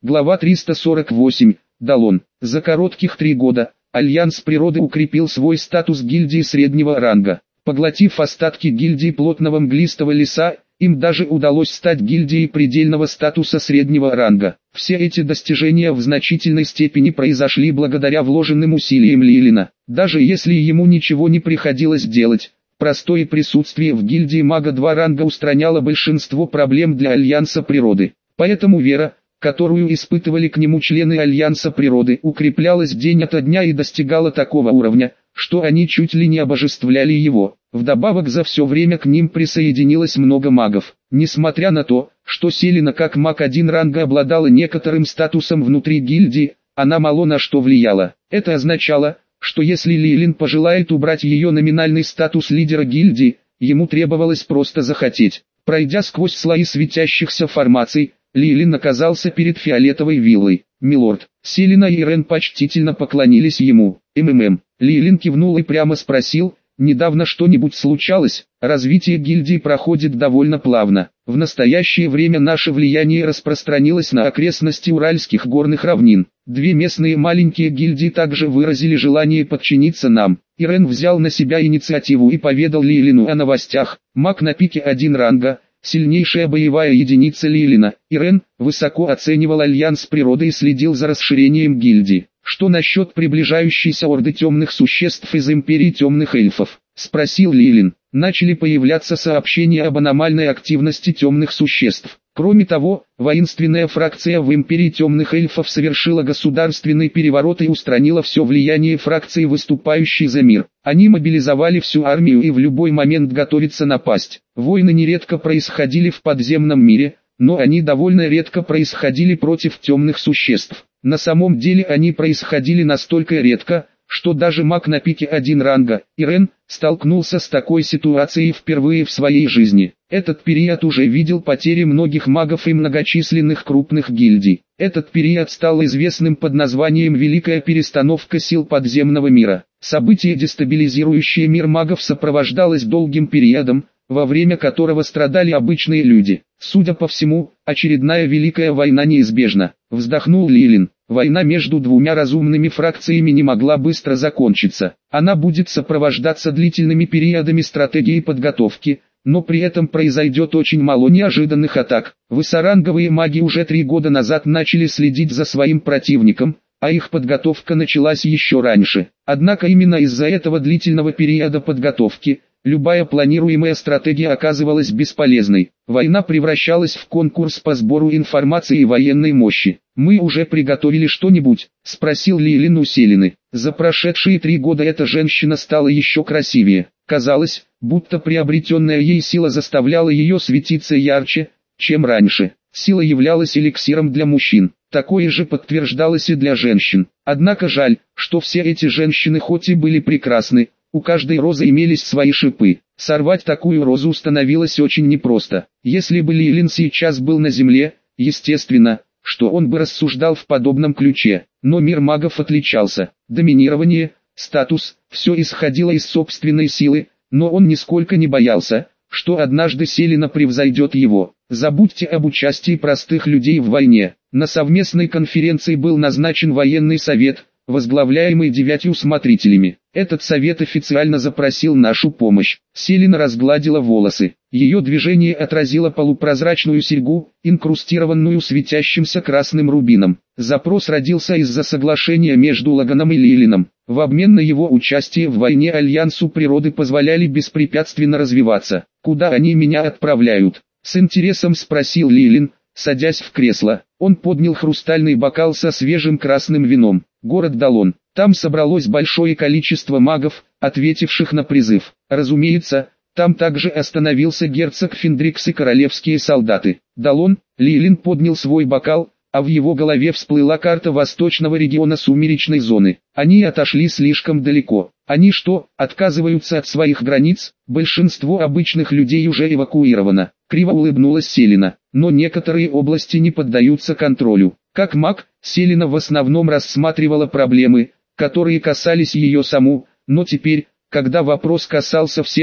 Глава 348. Далон. За коротких 3 года Альянс Природы укрепил свой статус гильдии среднего ранга. Поглотив остатки гильдии плотного мглистого леса, им даже удалось стать гильдией предельного статуса среднего ранга. Все эти достижения в значительной степени произошли благодаря вложенным усилиям Лилина. Даже если ему ничего не приходилось делать, простое присутствие в гильдии мага 2 ранга устраняло большинство проблем для Альянса Природы. Поэтому вера, которую испытывали к нему члены Альянса Природы, укреплялась день ото дня и достигала такого уровня, что они чуть ли не обожествляли его. Вдобавок за все время к ним присоединилось много магов. Несмотря на то, что Селена как маг 1 ранга обладала некоторым статусом внутри гильдии, она мало на что влияла. Это означало, что если Лилин пожелает убрать ее номинальный статус лидера гильдии, ему требовалось просто захотеть. Пройдя сквозь слои светящихся формаций, Лилин оказался перед фиолетовой виллой. «Милорд». Селена и Ирен почтительно поклонились ему. Лилин кивнул и прямо спросил: «Недавно что-нибудь случалось?» «Развитие гильдии проходит довольно плавно. В настоящее время наше влияние распространилось на окрестности Уральских горных равнин. 2 местные маленькие гильдии также выразили желание подчиниться нам». Ирен взял на себя инициативу и поведал Лилину о новостях. Маг на пике 1 ранга, сильнейшая боевая единица Лилина. Ирен высоко оценивал Альянс Природы и следил за расширением гильдии. «Что насчет приближающейся орды темных существ из Империи Темных Эльфов?» — спросил Лилин. Начали появляться сообщения об аномальной активности темных существ. Кроме того, воинственная фракция в Империи Темных Эльфов совершила государственный переворот и устранила все влияние фракции, выступающей за мир. Они мобилизовали всю армию и в любой момент готовятся напасть. Войны нередко происходили в подземном мире, но они довольно редко происходили против темных существ. На самом деле они происходили настолько редко, что даже маг на пике 1 ранга, Ирен, столкнулся с такой ситуацией впервые в своей жизни. Этот период уже видел потери многих магов и многочисленных крупных гильдий. Этот период стал известным под названием «Великая перестановка сил подземного мира». Событие, дестабилизирующее мир магов, сопровождалось долгим периодом, во время которого страдали обычные люди. Судя по всему, очередная великая война неизбежна. Вздохнул Лилин. Война между 2 разумными фракциями не могла быстро закончиться. Она будет сопровождаться длительными периодами стратегии подготовки, но при этом произойдет очень мало неожиданных атак. Высоранговые маги уже 3 года назад начали следить за своим противником, а их подготовка началась еще раньше. Однако именно из-за этого длительного периода подготовки, любая планируемая стратегия оказывалась бесполезной. Война превращалась в конкурс по сбору информации и военной мощи. «Мы уже приготовили что-нибудь?» – спросил Лилин у Селены. За прошедшие 3 года эта женщина стала еще красивее. Казалось, будто приобретенная ей сила заставляла ее светиться ярче, чем раньше. Сила являлась эликсиром для мужчин. Такое же подтверждалось и для женщин. Однако жаль, что все эти женщины хоть и были прекрасны, у каждой розы имелись свои шипы. Сорвать такую розу становилось очень непросто. Если бы Лилин сейчас был на земле, естественно, что он бы рассуждал в подобном ключе. Но мир магов отличался. Доминирование, статус, все исходило из собственной силы, но он нисколько не боялся, что однажды Селена превзойдет его. Забудьте об участии простых людей в войне. На совместной конференции был назначен военный совет, возглавляемый 9 смотрителями. Этот совет официально запросил нашу помощь. Селена разгладила волосы. Ее движение отразило полупрозрачную серьгу, инкрустированную светящимся красным рубином. Запрос родился из-за соглашения между Лаганом и Лилином. В обмен на его участие в войне Альянсу Природы позволяли беспрепятственно развиваться. «Куда они меня отправляют?» — с интересом спросил Лилин, садясь в кресло. Он поднял хрустальный бокал со свежим красным вином. «Город Далон. Там собралось большое количество магов, ответивших на призыв. Разумеется, там также остановился герцог Финдрикс и королевские солдаты». Далон. Лилин поднял свой бокал, а в его голове всплыла карта восточного региона сумеречной зоны. Они отошли слишком далеко. Они что, отказываются от своих границ? Большинство обычных людей уже эвакуировано. Криво улыбнулась Селена. Но некоторые области не поддаются контролю. Как маг, Селена в основном рассматривала проблемы, которые касались ее саму, но теперь, когда вопрос касался всех,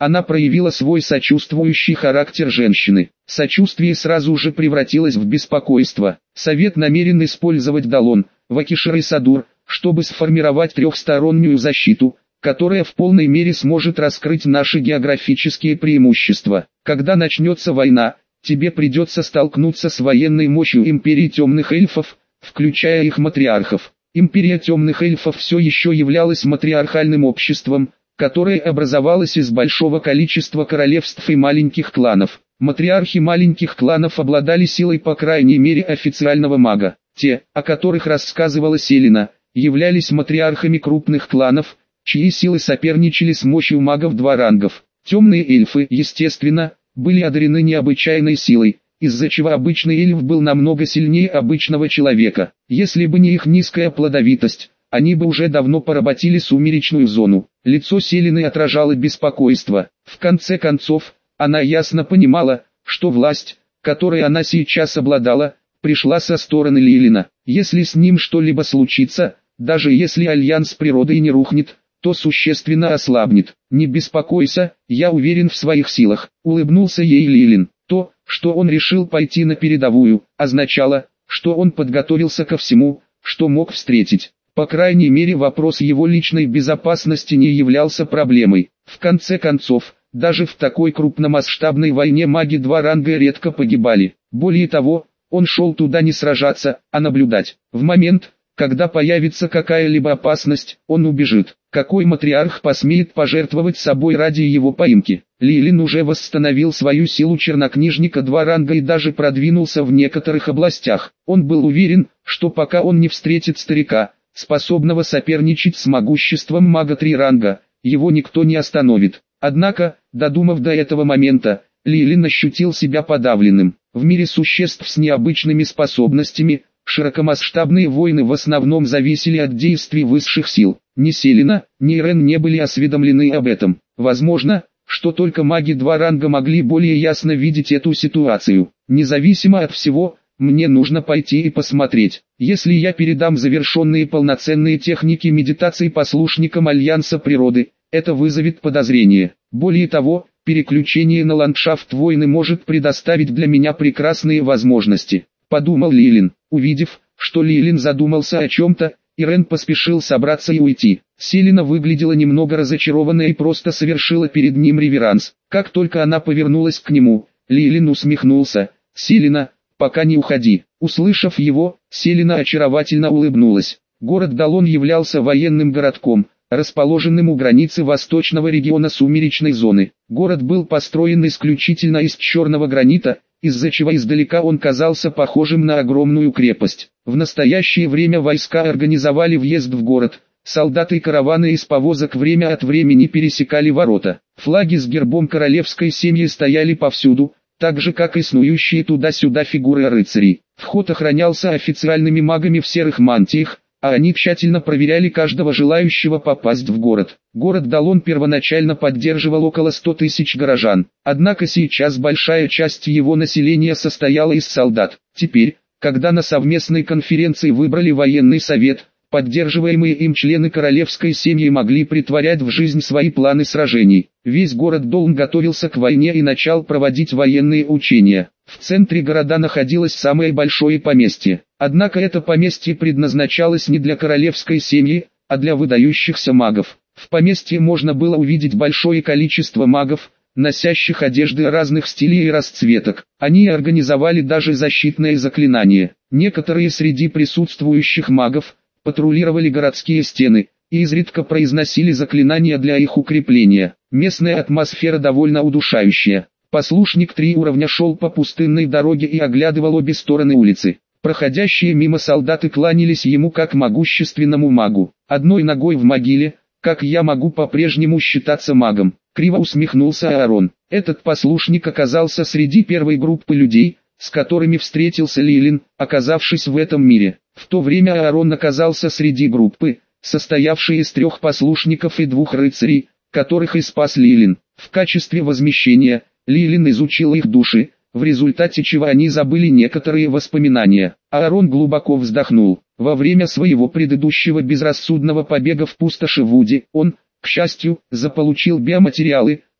Она проявила свой сочувствующий характер женщины. Сочувствие сразу же превратилось в беспокойство. Совет намерен использовать Далон, Вакишер и Садур, чтобы сформировать трехстороннюю защиту, которая в полной мере сможет раскрыть наши географические преимущества. Когда начнется война, тебе придется столкнуться с военной мощью Империи Темных Эльфов, включая их матриархов. Империя Темных Эльфов все еще являлась матриархальным обществом, которое образовалось из большого количества королевств и маленьких кланов. Матриархи маленьких кланов обладали силой по крайней мере официального мага. Те, о которых рассказывала Селена, являлись матриархами крупных кланов, чьи силы соперничали с мощью магов 2 рангов. Темные эльфы, естественно, были одарены необычайной силой, из-за чего обычный эльф был намного сильнее обычного человека. Если бы не их низкая плодовитость, они бы уже давно поработили сумеречную зону. Лицо Селены отражало беспокойство. В конце концов, она ясно понимала, что власть, которой она сейчас обладала, пришла со стороны Лилина. Если с ним что-либо случится, даже если альянс природы и не рухнет, то существенно ослабнет. «Не беспокойся, я уверен в своих силах», — улыбнулся ей Лилин. То, что он решил пойти на передовую, означало, что он подготовился ко всему, что мог встретить. По крайней мере, вопрос его личной безопасности не являлся проблемой. В конце концов, даже в такой крупномасштабной войне маги 2 ранга редко погибали. Более того, он шел туда не сражаться, а наблюдать. В момент, когда появится какая-либо опасность, он убежит. Какой матриарх посмеет пожертвовать собой ради его поимки? Лилин уже восстановил свою силу чернокнижника 2 ранга и даже продвинулся в некоторых областях. Он был уверен, что пока он не встретит старика, способного соперничать с могуществом мага 3 ранга, его никто не остановит. Однако, додумав до этого момента, Лилин ощутил себя подавленным. В мире существ с необычными способностями, широкомасштабные войны в основном зависели от действий высших сил. Ни Селена, ни Ирен не были осведомлены об этом. Возможно, что только маги 2 ранга могли более ясно видеть эту ситуацию. Независимо от всего, мне нужно пойти и посмотреть. Если я передам завершенные полноценные техники медитации послушникам Альянса природы, это вызовет подозрение. Более того, переключение на ландшафт войны может предоставить для меня прекрасные возможности, подумал Лилин. Увидев, что Лилин задумался о чем-то, Ирен поспешил собраться и уйти. Селена выглядела немного разочарованной и просто совершила перед ним реверанс. Как только она повернулась к нему, Лилин усмехнулся. «Селена, пока не уходи». Услышав его, Селена очаровательно улыбнулась. Город Далон являлся военным городком, расположенным у границы восточного региона сумеречной зоны. Город был построен исключительно из черного гранита, из-за чего издалека он казался похожим на огромную крепость. В настоящее время войска организовали въезд в город, солдаты и караваны из повозок время от времени пересекали ворота. Флаги с гербом королевской семьи стояли повсюду, так же как и снующие туда-сюда фигуры рыцарей. Вход охранялся официальными магами в серых мантиях, а они тщательно проверяли каждого желающего попасть в город. Город Далон первоначально поддерживал около 100 тысяч горожан, однако сейчас большая часть его населения состояла из солдат. Теперь, когда на совместной конференции выбрали военный совет, поддерживаемые им члены королевской семьи могли притворять в жизнь свои планы сражений. Весь город Долн готовился к войне и начал проводить военные учения. В центре города находилось самое большое поместье. Однако это поместье предназначалось не для королевской семьи, а для выдающихся магов. В поместье можно было увидеть большое количество магов, носящих одежды разных стилей и расцветок. Они организовали даже защитные заклинания. Некоторые среди присутствующих магов патрулировали городские стены и изредка произносили заклинания для их укрепления. Местная атмосфера довольно удушающая. Послушник 3 уровня шел по пустынной дороге и оглядывал обе стороны улицы. Проходящие мимо солдаты кланялись ему как могущественному магу. «Одной ногой в могиле, как я могу по-прежнему считаться магом?» Криво усмехнулся Аарон. Этот послушник оказался среди первой группы людей, с которыми встретился Лилин, оказавшись в этом мире. В то время Аарон оказался среди группы, состоявшей из 3 послушников и 2 рыцарей, которых и спас Лилин. В качестве возмещения, Лилин изучил их души, в результате чего они забыли некоторые воспоминания. Аарон глубоко вздохнул. Во время своего предыдущего безрассудного побега в пустоши Вуди, он, к счастью, заполучил биоматериалы,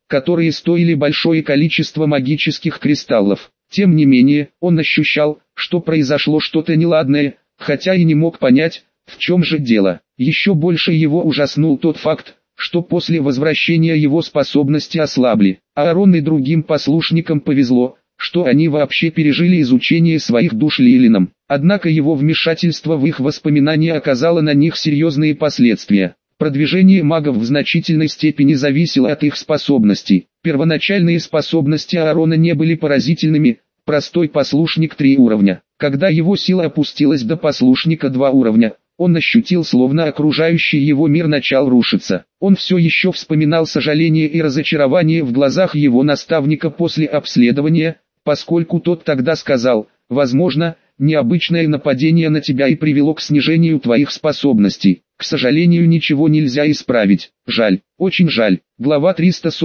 которые стоили большое количество магических кристаллов. Тем не менее, он ощущал, что произошло что-то неладное, хотя и не мог понять, в чем же дело. Еще больше его ужаснул тот факт, что после возвращения его способности ослабли. Аарон и другим послушникам повезло, что они вообще пережили изучение своих душ Лилином. Однако его вмешательство в их воспоминания оказало на них серьезные последствия. Продвижение магов в значительной степени зависело от их способностей. Первоначальные способности Аарона не были поразительными, простой послушник 3 уровня. Когда его сила опустилась до послушника 2 уровня, он ощутил, словно окружающий его мир начал рушиться. Он все еще вспоминал сожаление и разочарование в глазах его наставника после обследования, поскольку тот тогда сказал: «Возможно, необычное нападение на тебя и привело к снижению твоих способностей. К сожалению, ничего нельзя исправить. Жаль, очень жаль». Глава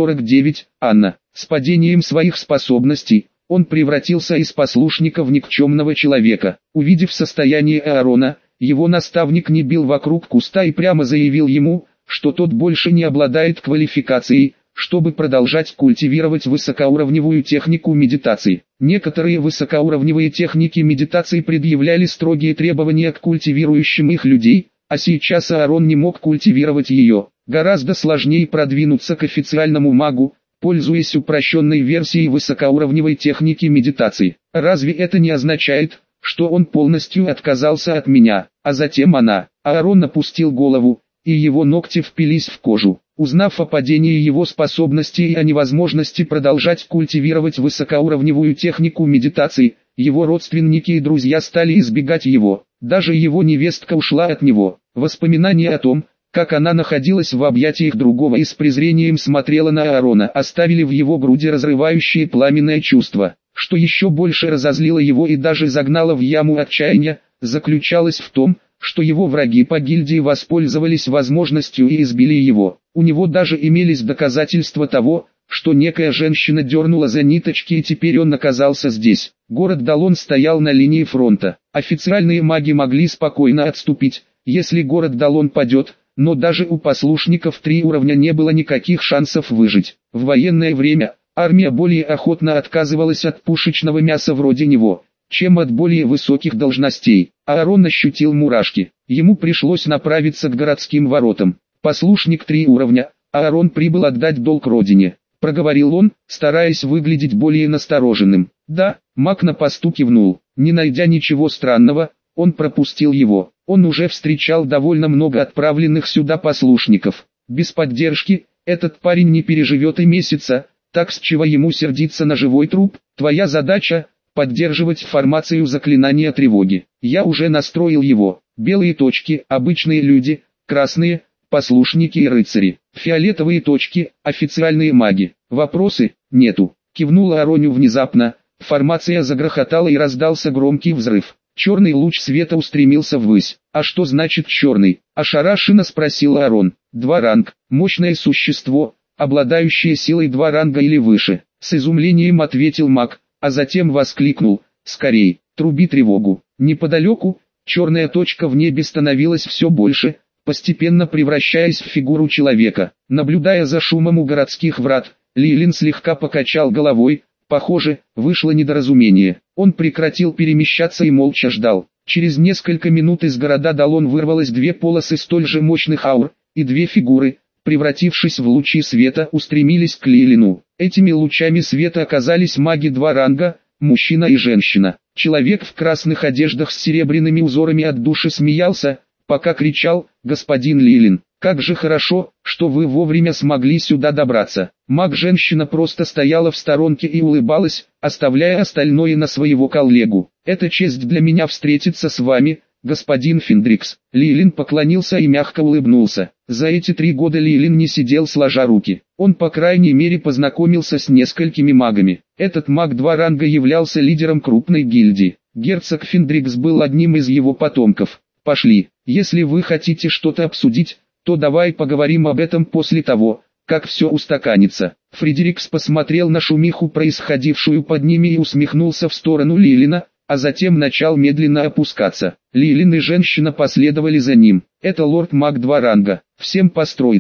349. Анна. С падением своих способностей, он превратился из послушника в никчемного человека. Увидев состояние Аарона, его наставник не бил вокруг куста и прямо заявил ему, что тот больше не обладает квалификацией, чтобы продолжать культивировать высокоуровневую технику медитации. Некоторые высокоуровневые техники медитации предъявляли строгие требования к культивирующим их людей, а сейчас Аарон не мог культивировать ее. Гораздо сложнее продвинуться к официальному магу, пользуясь упрощенной версией высокоуровневой техники медитации. Разве это не означает, что он полностью отказался от меня? А затем Аарон опустил голову, и его ногти впились в кожу. Узнав о падении его способностей и о невозможности продолжать культивировать высокоуровневую технику медитации, его родственники и друзья стали избегать его. Даже его невестка ушла от него. Воспоминания о том, как она находилась в объятиях другого и с презрением смотрела на Аарона, оставили в его груди разрывающее пламенное чувство. Что еще больше разозлило его и даже загнало в яму отчаяния, заключалось в том, что его враги по гильдии воспользовались возможностью и избили его. У него даже имелись доказательства того, что некая женщина дернула за ниточки и теперь он оказался здесь. Город Далон стоял на линии фронта. Официальные маги могли спокойно отступить, если город Далон падет, но даже у послушников 3 уровня не было никаких шансов выжить. В военное время армия более охотно отказывалась от пушечного мяса вроде него, чем от более высоких должностей. Аарон ощутил мурашки. Ему пришлось направиться к городским воротам. Послушник 3 уровня, Аарон прибыл отдать долг родине, проговорил он, стараясь выглядеть более настороженным. Да, маг на посту кивнул. Не найдя ничего странного, он пропустил его. Он уже встречал довольно много отправленных сюда послушников. Без поддержки, этот парень не переживет и месяца, так с чего ему сердиться на живой труп? Твоя задача — поддерживать формацию заклинания тревоги. Я уже настроил его. Белые точки — обычные люди, красные — послушники и рыцари, фиолетовые точки — официальные маги. Вопросы? Нету. Кивнул Аароню внезапно, формация загрохотала и раздался громкий взрыв. Черный луч света устремился ввысь. «А что значит черный?» — ошарашенно спросил Аарон. 2 ранг, мощное существо, обладающее силой 2 ранга или выше. С изумлением ответил маг, а затем воскликнул: «Скорей, труби тревогу!» Неподалеку, черная точка в небе становилась все больше, постепенно превращаясь в фигуру человека. Наблюдая за шумом у городских врат, Лилин слегка покачал головой. Похоже, вышло недоразумение. Он прекратил перемещаться и молча ждал. Через несколько минут из города Далон вырвалось 2 полосы столь же мощных аур, и 2 фигуры, превратившись в лучи света, устремились к Лилину. Этими лучами света оказались маги 2 ранга, мужчина и женщина. Человек в красных одеждах с серебряными узорами от души смеялся, пока кричал: «Господин Лилин, как же хорошо, что вы вовремя смогли сюда добраться». Маг-женщина просто стояла в сторонке и улыбалась, оставляя остальное на своего коллегу. «Это честь для меня встретиться с вами, господин Фендрикс». Лилин поклонился и мягко улыбнулся. За эти 3 года Лилин не сидел сложа руки. Он по крайней мере познакомился с несколькими магами. Этот маг 2 ранга являлся лидером крупной гильдии. Герцог Фендрикс был одним из его потомков. «Пошли, если вы хотите что-то обсудить, то давай поговорим об этом после того, как все устаканится». Фредерикс посмотрел на шумиху, происходившую под ними, и усмехнулся в сторону Лилина, а затем начал медленно опускаться. Лилин и женщина последовали за ним. «Это лорд-маг 2 ранга. Всем построиться».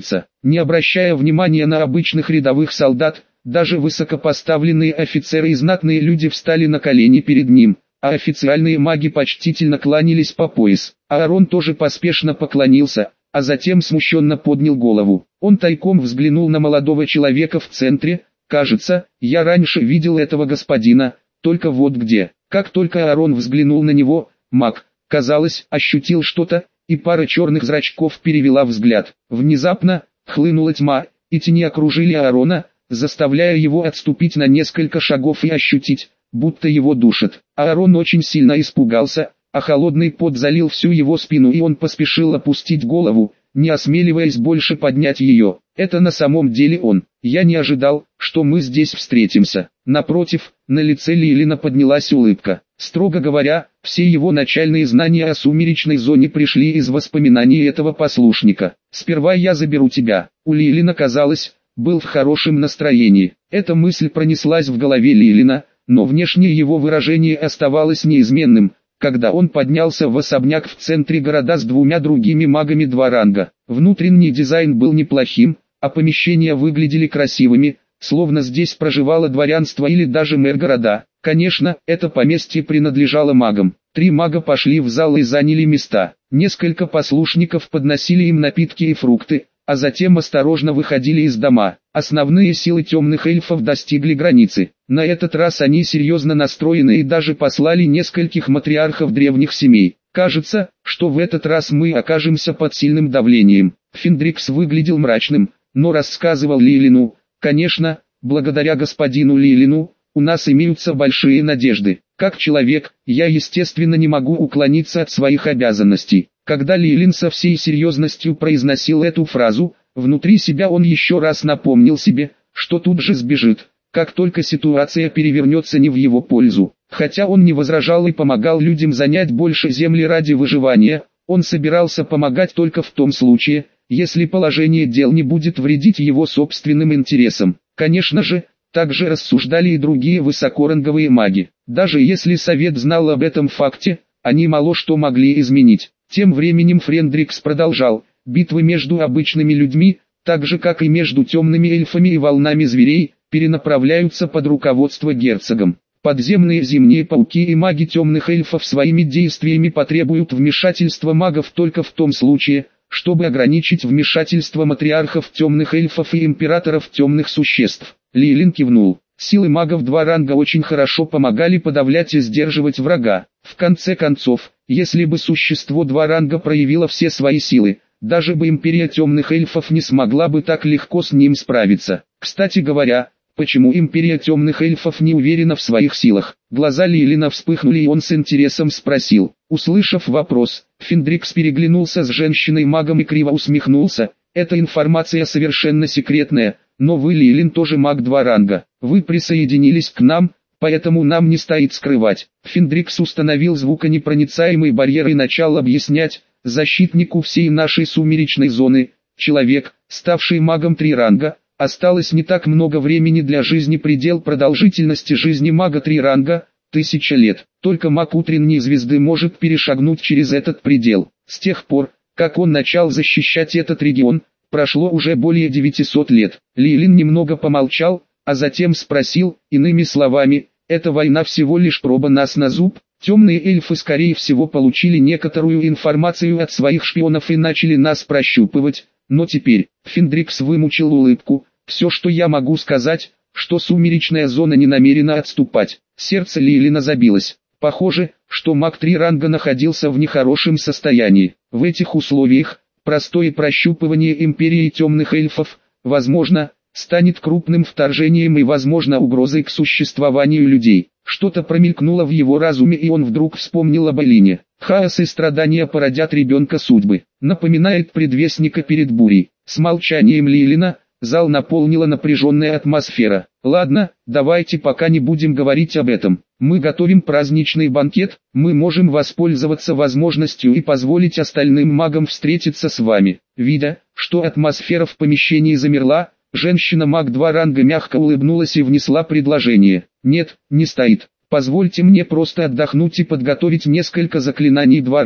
Не обращая внимания на обычных рядовых солдат, даже высокопоставленные офицеры и знатные люди встали на колени перед ним, а официальные маги почтительно кланялись по пояс. Аарон тоже поспешно поклонился, а затем смущенно поднял голову. Он тайком взглянул на молодого человека в центре. «Кажется, я раньше видел этого господина, только вот где». Как только Аарон взглянул на него, маг, казалось, ощутил что-то, и пара черных зрачков перевела взгляд. Внезапно хлынула тьма, и тени окружили Аарона, заставляя его отступить на несколько шагов и ощутить, будто его душат. Аарон очень сильно испугался, а холодный пот залил всю его спину, и он поспешил опустить голову, не осмеливаясь больше поднять ее. Это на самом деле он. Я не ожидал, что мы здесь встретимся. Напротив, на лице Лилина поднялась улыбка. Строго говоря, все его начальные знания о сумеречной зоне пришли из воспоминаний этого послушника. «Сперва я заберу тебя». У Лилина, казалось, был в хорошем настроении. Эта мысль пронеслась в голове Лилина, но внешнее его выражение оставалось неизменным, когда он поднялся в особняк в центре города с двумя другими магами 2 ранга. Внутренний дизайн был неплохим, а помещения выглядели красивыми, словно здесь проживало дворянство или даже мэр города. Конечно, это поместье принадлежало магам. 3 мага пошли в зал и заняли места. Несколько послушников подносили им напитки и фрукты, а затем осторожно выходили из дома. Основные силы темных эльфов достигли границы. На этот раз они серьезно настроены и даже послали нескольких матриархов древних семей. Кажется, что в этот раз мы окажемся под сильным давлением. Фендрикс выглядел мрачным, но рассказывал Лилину: «Конечно, благодаря господину Лилину, у нас имеются большие надежды. Как человек, я естественно не могу уклониться от своих обязанностей». Когда Лилин со всей серьезностью произносил эту фразу, внутри себя он еще раз напомнил себе, что тут же сбежит, как только ситуация перевернется не в его пользу. Хотя он не возражал и помогал людям занять больше земли ради выживания, он собирался помогать только в том случае, если положение дел не будет вредить его собственным интересам. Конечно же, также рассуждали и другие высокоранговые маги. Даже если совет знал об этом факте, они мало что могли изменить. Тем временем Френдрикс продолжал: «Битвы между обычными людьми, так же как и между темными эльфами и волнами зверей, перенаправляются под руководство герцогом. Подземные зимние пауки и маги темных эльфов своими действиями потребуют вмешательства магов только в том случае, чтобы ограничить вмешательство матриархов темных эльфов и императоров темных существ». Лилин кивнул. Силы магов 2 ранга очень хорошо помогали подавлять и сдерживать врага. В конце концов, если бы существо 2 ранга проявило все свои силы, даже бы империя темных эльфов не смогла бы так легко с ним справиться. Кстати говоря, почему империя темных эльфов не уверена в своих силах? Глаза Лилина вспыхнули, и он с интересом спросил. Услышав вопрос, Фендрикс переглянулся с женщиной-магом и криво усмехнулся. «Эта информация совершенно секретная, но вы, Лилин, тоже маг 2 ранга. Вы присоединились к нам, поэтому нам не стоит скрывать». Фендрикс установил звуконепроницаемый барьер и начал объяснять: «Защитнику всей нашей сумеречной зоны, человек, ставший магом 3 ранга, осталось не так много времени для жизни. Предел продолжительности жизни мага 3 ранга – 1000 лет. Только маг утренней звезды может перешагнуть через этот предел. С тех пор, как он начал защищать этот регион, прошло уже более 900 лет». Лилин немного помолчал, а затем спросил: «Иными словами, эта война всего лишь проба нас на зуб?» Темные эльфы скорее всего получили некоторую информацию от своих шпионов и начали нас прощупывать, но теперь, Фендрикс вымучил улыбку, все, что я могу сказать, что сумеречная зона не намерена отступать. Сердце Лилина забилось. Похоже, что маг 3 ранга находился в нехорошем состоянии. В этих условиях, простое прощупывание империи темных эльфов, возможно, станет крупным вторжением и, возможно, угрозой к существованию людей. Что-то промелькнуло в его разуме, и он вдруг вспомнил об Элине. Хаос и страдания породят ребенка судьбы. Напоминает предвестника перед бурей. С молчанием Лилина зал наполнила напряженная атмосфера. «Ладно, давайте пока не будем говорить об этом. Мы готовим праздничный банкет, мы можем воспользоваться возможностью и позволить остальным магам встретиться с вами». Видя, что атмосфера в помещении замерла, женщина-маг 2 ранга мягко улыбнулась и внесла предложение. «Нет, не стоит. Позвольте мне просто отдохнуть и подготовить несколько заклинаний 2 ранга.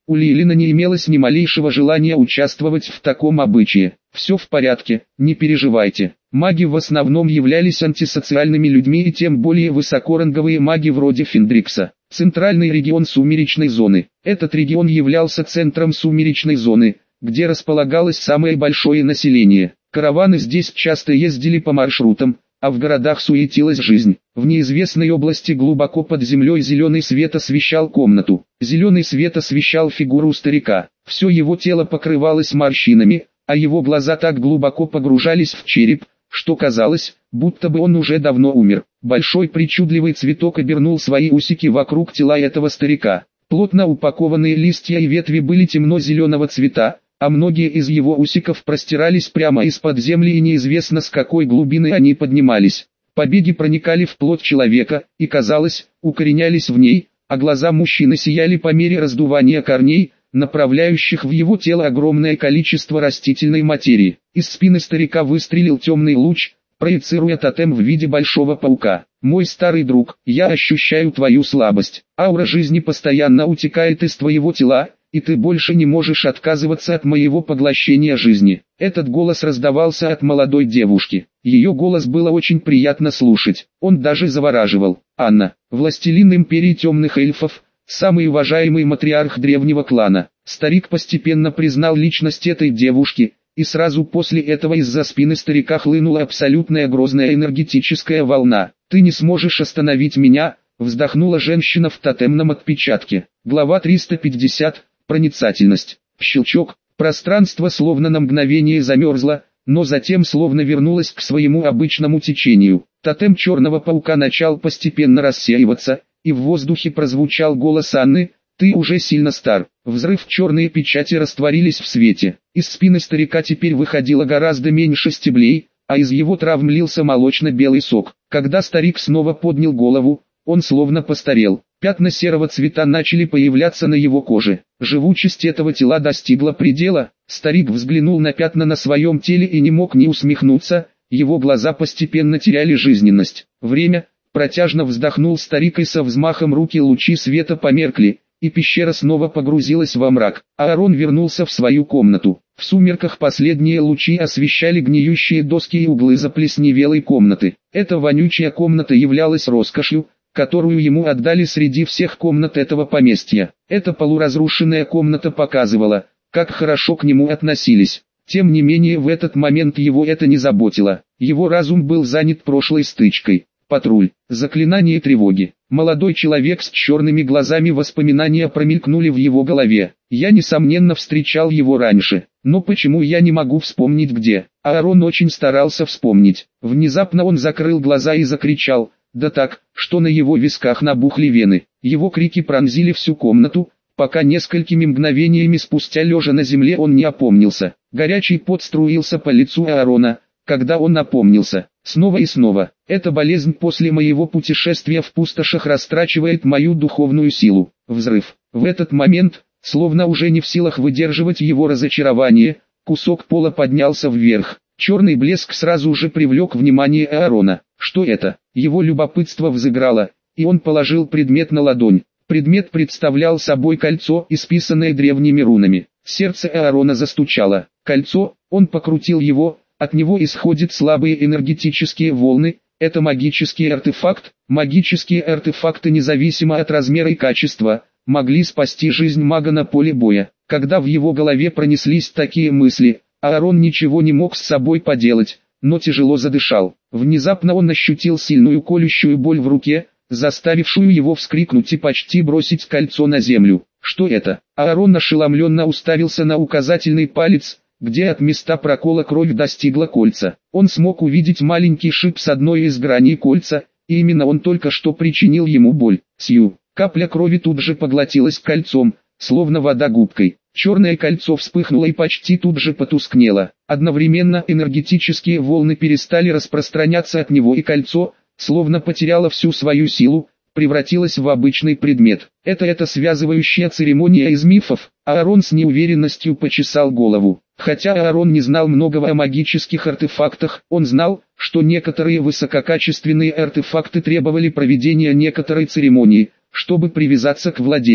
У Лилина не имелось ни малейшего желания участвовать в таком обычае. «Все в порядке, не переживайте». Маги в основном являлись антисоциальными людьми, и тем более высокоранговые маги вроде Фендрикса. Центральный регион сумеречной зоны. Этот регион являлся центром сумеречной зоны, где располагалось самое большое население. Караваны здесь часто ездили по маршрутам, а в городах суетилась жизнь. В неизвестной области глубоко под землей зеленый свет освещал комнату. Зеленый свет освещал фигуру старика. Все его тело покрывалось морщинами, а его глаза так глубоко погружались в череп, что казалось, будто бы он уже давно умер. Большой причудливый цветок обернул свои усики вокруг тела этого старика. Плотно упакованные листья и ветви были темно-зеленого цвета, а многие из его усиков простирались прямо из-под земли, и неизвестно с какой глубины они поднимались. Побеги проникали в плоть человека, и, казалось, укоренялись в ней, а глаза мужчины сияли по мере раздувания корней, направляющих в его тело огромное количество растительной материи. Из спины старика выстрелил темный луч, проецируя тотем в виде большого паука. «Мой старый друг, я ощущаю твою слабость. Аура жизни постоянно утекает из твоего тела, и ты больше не можешь отказываться от моего поглощения жизни». Этот голос раздавался от молодой девушки. Ее голос было очень приятно слушать, он даже завораживал. Анна, властелин империи темных эльфов, самый уважаемый матриарх древнего клана. Старик постепенно признал личность этой девушки, и сразу после этого из-за спины старика хлынула абсолютная грозная энергетическая волна. «Ты не сможешь остановить меня», — вздохнула женщина в тотемном отпечатке. Глава 350. Проницательность. Щелчок. Пространство словно на мгновение замерзло, но затем словно вернулось к своему обычному течению. Тотем черного паука начал постепенно рассеиваться, и в воздухе прозвучал голос Анны: «Ты уже сильно стар». Взрыв, черные печати растворились в свете. Из спины старика теперь выходило гораздо меньше стеблей, а из его травм лился молочно-белый сок. Когда старик снова поднял голову, он словно постарел. Пятна серого цвета начали появляться на его коже. Живучесть этого тела достигла предела. Старик взглянул на пятна на своем теле и не мог не усмехнуться, его глаза постепенно теряли жизненность. «Время», протяжно вздохнул старик, и со взмахом руки лучи света померкли, и пещера снова погрузилась во мрак. Аарон вернулся в свою комнату. В сумерках последние лучи освещали гниющие доски и углы заплесневелой комнаты. Эта вонючая комната являлась роскошью, которую ему отдали среди всех комнат этого поместья. Эта полуразрушенная комната показывала, как хорошо к нему относились. Тем не менее, в этот момент его это не заботило. Его разум был занят прошлой стычкой. Патруль. Заклинание тревоги. Молодой человек с черными глазами, воспоминания промелькнули в его голове. Я несомненно встречал его раньше, но почему я не могу вспомнить где? Аарон очень старался вспомнить. Внезапно он закрыл глаза и закричал, да так, что на его висках набухли вены. Его крики пронзили всю комнату, пока несколькими мгновениями спустя, лежа на земле, он не опомнился. Горячий пот струился по лицу Аарона, когда он опомнился. Снова и снова. Эта болезнь после моего путешествия в пустошах растрачивает мою духовную силу. Взрыв. В этот момент, словно уже не в силах выдерживать его разочарование, кусок пола поднялся вверх. Черный блеск сразу же привлек внимание Аарона. Что это? Его любопытство взыграло, и он положил предмет на ладонь. Предмет представлял собой кольцо, исписанное древними рунами. Сердце Аарона застучало. Кольцо, он покрутил его, от него исходят слабые энергетические волны. Это магический артефакт. Магические артефакты, независимо от размера и качества, могли спасти жизнь мага на поле боя. Когда в его голове пронеслись такие мысли, Аарон ничего не мог с собой поделать, но тяжело задышал. Внезапно он ощутил сильную колющую боль в руке, заставившую его вскрикнуть и почти бросить кольцо на землю. Что это? Аарон ошеломленно уставился на указательный палец, где от места прокола кровь достигла кольца. Он смог увидеть маленький шип с одной из граней кольца, и именно он только что причинил ему боль. Сью. Капля крови тут же поглотилась кольцом, словно вода губкой. Черное кольцо вспыхнуло и почти тут же потускнело. Одновременно энергетические волны перестали распространяться от него, и кольцо, словно потеряло всю свою силу, превратилось в обычный предмет. Это связывающая церемония из мифов. Аарон с неуверенностью почесал голову. Хотя Аарон не знал многого о магических артефактах, он знал, что некоторые высококачественные артефакты требовали проведения некоторой церемонии, чтобы привязаться к владельцу.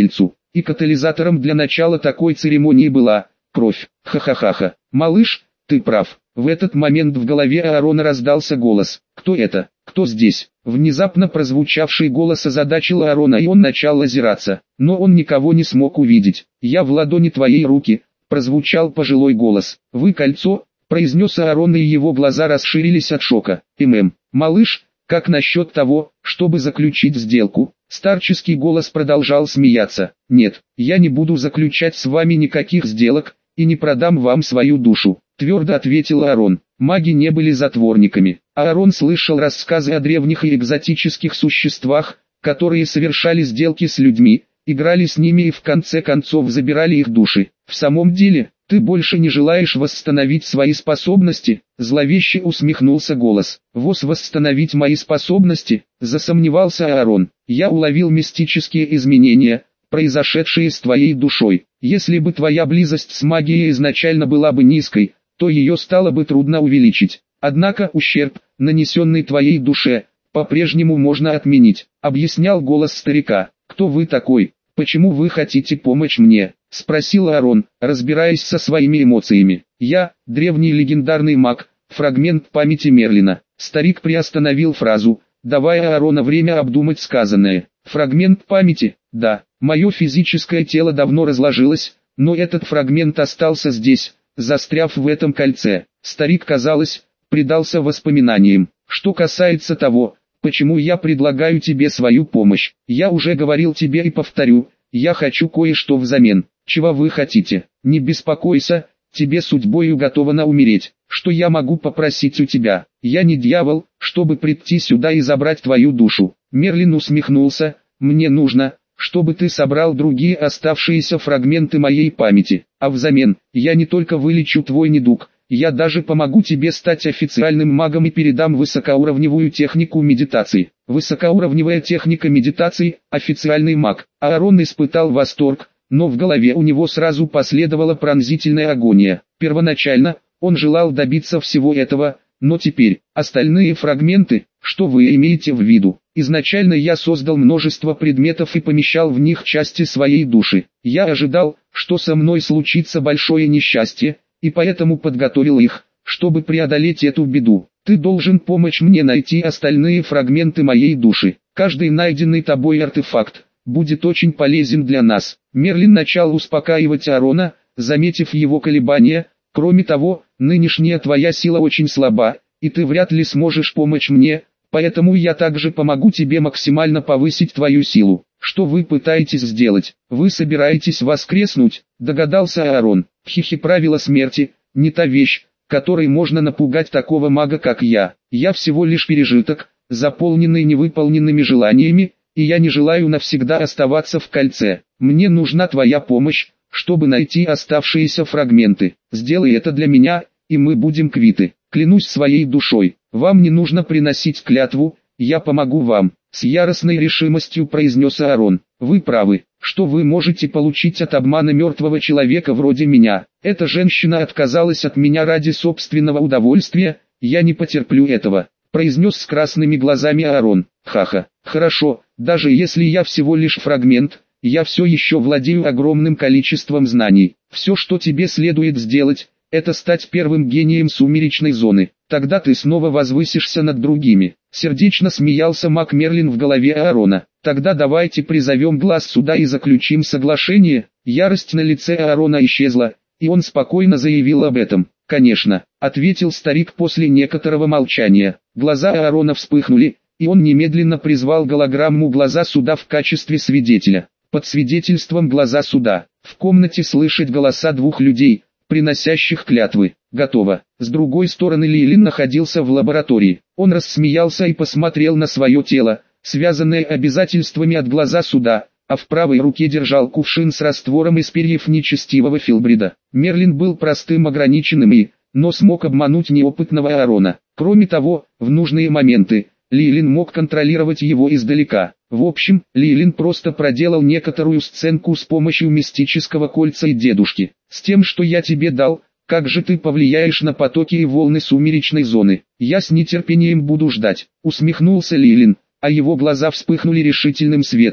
и катализатором для начала такой церемонии была кровь. Ха-ха-ха-ха. Малыш, ты прав. В этот момент в голове Аарона раздался голос. Кто это? Кто здесь? Внезапно прозвучавший голос озадачил Аарона, и он начал озираться. Но он никого не смог увидеть. «Я в ладони твоей руки», прозвучал пожилой голос. «Вы кольцо?» произнес Аарон, и его глаза расширились от шока. Малыш, как насчет того, чтобы заключить сделку?» Старческий голос продолжал смеяться. «Нет, я не буду заключать с вами никаких сделок, и не продам вам свою душу», твердо ответил Аарон. Маги не были затворниками. Аарон слышал рассказы о древних и экзотических существах, которые совершали сделки с людьми, играли с ними и в конце концов забирали их души. «В самом деле, ты больше не желаешь восстановить свои способности?» Зловеще усмехнулся голос. «Восстановить мои способности?» Засомневался Аарон. «Я уловил мистические изменения, произошедшие с твоей душой. Если бы твоя близость с магией изначально была бы низкой, то ее стало бы трудно увеличить. Однако ущерб, нанесенный твоей душе, по-прежнему можно отменить», объяснял голос старика. «Кто вы такой? Почему вы хотите помочь мне?» спросил Аарон, разбираясь со своими эмоциями. «Я, древний легендарный маг, фрагмент памяти Мерлина». Старик приостановил фразу, давая Аарону время обдумать сказанное. «Фрагмент памяти? Да, мое физическое тело давно разложилось, но этот фрагмент остался здесь, застряв в этом кольце». Старик, казалось, предался воспоминаниям. «Что касается того, почему я предлагаю тебе свою помощь, я уже говорил тебе и повторю, я хочу кое-что взамен». «Чего вы хотите? Не беспокойся, тебе судьбой уготовано умереть. Что я могу попросить у тебя? Я не дьявол, чтобы прийти сюда и забрать твою душу». Мерлин усмехнулся. «Мне нужно, чтобы ты собрал другие оставшиеся фрагменты моей памяти, а взамен, я не только вылечу твой недуг, я даже помогу тебе стать официальным магом и передам высокоуровневую технику медитации». Высокоуровневая техника медитации, официальный маг. Аарон испытал восторг, но в голове у него сразу последовала пронзительная агония. Первоначально, он желал добиться всего этого, но теперь, остальные фрагменты, что вы имеете в виду? Изначально я создал множество предметов и помещал в них части своей души. Я ожидал, что со мной случится большое несчастье, и поэтому подготовил их, чтобы преодолеть эту беду. Ты должен помочь мне найти остальные фрагменты моей души. Каждый найденный тобой артефакт будет очень полезен для нас. Мерлин начал успокаивать Аарона, заметив его колебания. «Кроме того, нынешняя твоя сила очень слаба, и ты вряд ли сможешь помочь мне, поэтому я также помогу тебе максимально повысить твою силу». «Что вы пытаетесь сделать? Вы собираетесь воскреснуть?» догадался Аарон. «Хихи, правила смерти, не та вещь, которой можно напугать такого мага, как я. Я всего лишь пережиток, заполненный невыполненными желаниями, и я не желаю навсегда оставаться в кольце. Мне нужна твоя помощь, чтобы найти оставшиеся фрагменты. Сделай это для меня, и мы будем квиты. Клянусь своей душой, вам не нужно приносить клятву, я помогу вам», с яростной решимостью произнес Аарон. «Вы правы, что вы можете получить от обмана мертвого человека вроде меня. Эта женщина отказалась от меня ради собственного удовольствия, я не потерплю этого», произнес с красными глазами Аарон. «Ха-ха, хорошо, даже если я всего лишь фрагмент, я все еще владею огромным количеством знаний. Все, что тебе следует сделать, это стать первым гением сумеречной зоны. Тогда ты снова возвысишься над другими». Сердечно смеялся маг Мерлин в голове Аарона. «Тогда давайте призовем глаз суда и заключим соглашение». Ярость на лице Аарона исчезла, и он спокойно заявил об этом. «Конечно», — ответил старик после некоторого молчания. Глаза Аарона вспыхнули, и он немедленно призвал голограмму глаза суда в качестве свидетеля. Под свидетельством глаза суда, в комнате слышать голоса двух людей, приносящих клятвы. «Готово». С другой стороны Лилин находился в лаборатории. Он рассмеялся и посмотрел на свое тело, связанное обязательствами от глаза суда, а в правой руке держал кувшин с раствором из перьев нечестивого Филбрида. Мерлин был простым ограниченным но смог обмануть неопытного Аарона. Кроме того, в нужные моменты, Лилин мог контролировать его издалека. В общем, Лилин просто проделал некоторую сценку с помощью мистического кольца и дедушки. «С тем, что я тебе дал, как же ты повлияешь на потоки и волны сумеречной зоны? Я с нетерпением буду ждать», усмехнулся Лилин, а его глаза вспыхнули решительным светом.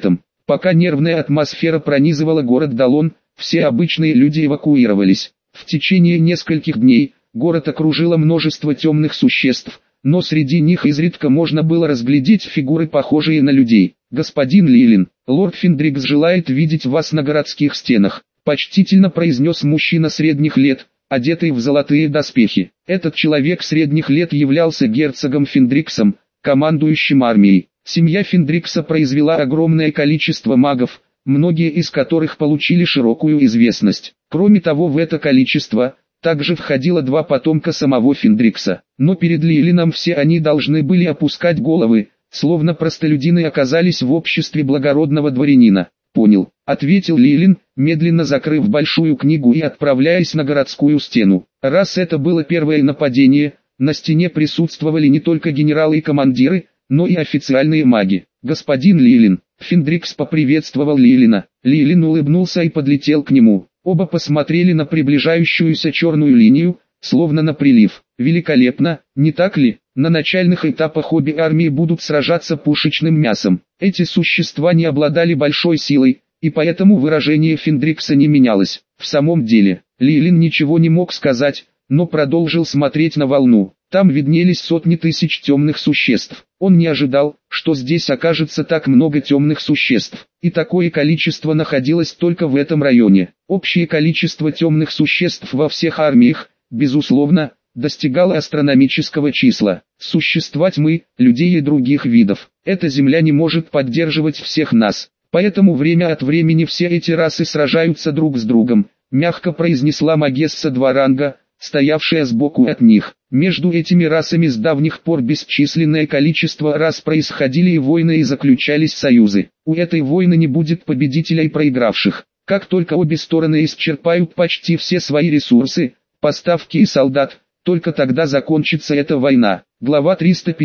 Пока нервная атмосфера пронизывала город Далон, все обычные люди эвакуировались. В течение нескольких дней город окружило множество темных существ, но среди них изредка можно было разглядеть фигуры, похожие на людей. «Господин Лилин, лорд Фендрикс желает видеть вас на городских стенах», почтительно произнес мужчина средних лет, одетый в золотые доспехи. Этот человек средних лет являлся герцогом Фендриксом, командующим армией. Семья Фендрикса произвела огромное количество магов, многие из которых получили широкую известность. Кроме того, в это количество также входило 2 потомка самого Фендрикса. Но перед Лилином все они должны были опускать головы, словно простолюдины оказались в обществе благородного дворянина. «Понял», — ответил Лилин, медленно закрыв большую книгу и отправляясь на городскую стену. Раз это было первое нападение, на стене присутствовали не только генералы и командиры, но и официальные маги. «Господин Лилин», — Фендрикс поприветствовал Лилина. Лилин улыбнулся и подлетел к нему. Оба посмотрели на приближающуюся черную линию, словно на прилив. «Великолепно, не так ли? На начальных этапах обе армии будут сражаться пушечным мясом». Эти существа не обладали большой силой, и поэтому выражение Фендрикса не менялось. В самом деле, Лилин ничего не мог сказать, но продолжил смотреть на волну. Там виднелись сотни тысяч темных существ. Он не ожидал, что здесь окажется так много темных существ, и такое количество находилось только в этом районе. Общее количество темных существ во всех армиях, безусловно, достигало астрономического числа. Существа тьмы, людей и других видов. Эта земля не может поддерживать всех нас, поэтому время от времени все эти расы сражаются друг с другом, мягко произнесла магесса 2 ранга, стоявшая сбоку от них. Между этими расами с давних пор бесчисленное количество раз происходили и войны и заключались союзы. У этой войны не будет победителей и проигравших. Как только обе стороны исчерпают почти все свои ресурсы, поставки и солдат, только тогда закончится эта война. Глава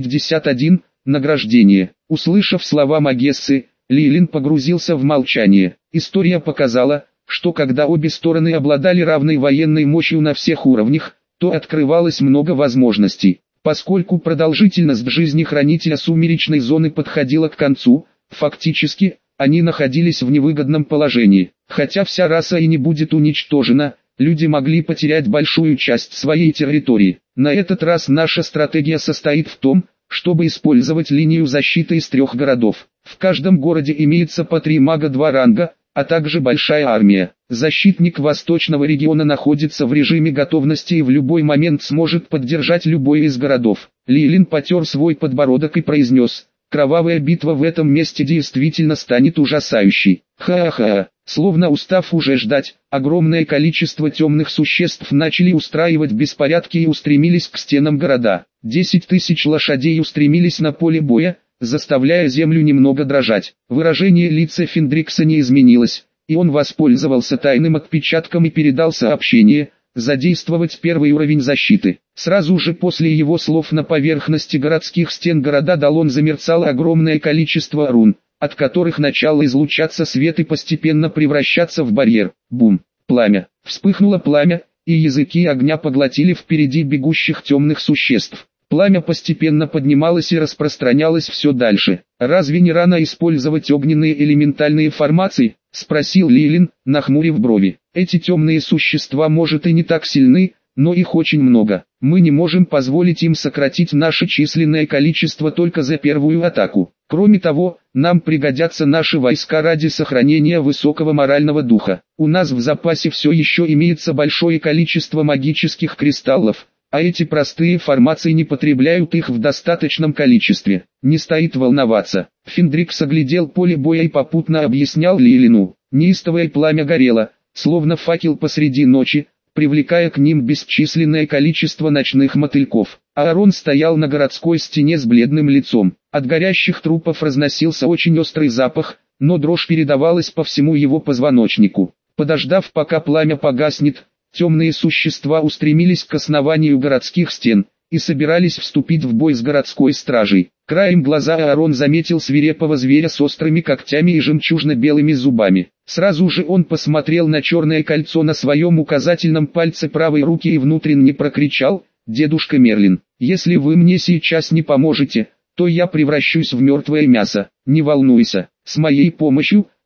351. Награждение. Услышав слова магессы, Лилин погрузился в молчание. История показала, что когда обе стороны обладали равной военной мощью на всех уровнях, то открывалось много возможностей. Поскольку продолжительность жизни хранителя сумеречной зоны подходила к концу, фактически, они находились в невыгодном положении. Хотя вся раса и не будет уничтожена, люди могли потерять большую часть своей территории. На этот раз наша стратегия состоит в том, чтобы использовать линию защиты из 3 городов. В каждом городе имеется по 3 мага 2 ранга, а также большая армия. Защитник восточного региона находится в режиме готовности и в любой момент сможет поддержать любой из городов. Лилин потер свой подбородок и произнес: «Кровавая битва в этом месте действительно станет ужасающей». Ха-ха. Словно устав уже ждать, огромное количество темных существ начали устраивать беспорядки и устремились к стенам города. 10 тысяч лошадей устремились на поле боя, заставляя землю немного дрожать. Выражение лица Фендрикса не изменилось, и он воспользовался тайным отпечатком и передал сообщение: задействовать 1 уровень защиты. Сразу же после его слов на поверхности городских стен города Далон замерцало огромное количество рун, от которых начало излучаться свет и постепенно превращаться в барьер. Бум! Пламя. Вспыхнуло пламя, и языки огня поглотили впереди бегущих темных существ. Пламя постепенно поднималось и распространялось все дальше. «Разве не рано использовать огненные элементальные формации?» — спросил Лилин, нахмурив брови. «Эти темные существа, может, и не так сильны, но их очень много. Мы не можем позволить им сократить наше численное количество только за первую атаку. Кроме того, нам пригодятся наши войска ради сохранения высокого морального духа. У нас в запасе все еще имеется большое количество магических кристаллов, а эти простые формации не потребляют их в достаточном количестве. Не стоит волноваться». Фендрикс оглядел поле боя и попутно объяснял Лилину. Неистовое пламя горело, словно факел посреди ночи, привлекая к ним бесчисленное количество ночных мотыльков. Аарон стоял на городской стене с бледным лицом. От горящих трупов разносился очень острый запах, но дрожь передавалась по всему его позвоночнику. Подождав, пока пламя погаснет, темные существа устремились к основанию городских стен и собирались вступить в бой с городской стражей. Краем глаза Аарон заметил свирепого зверя с острыми когтями и жемчужно-белыми зубами. Сразу же он посмотрел на черное кольцо на своем указательном пальце правой руки и внутренне прокричал: «Дедушка Мерлин, если вы мне сейчас не поможете, то я превращусь в мертвое мясо. Не волнуйся, с моей помощью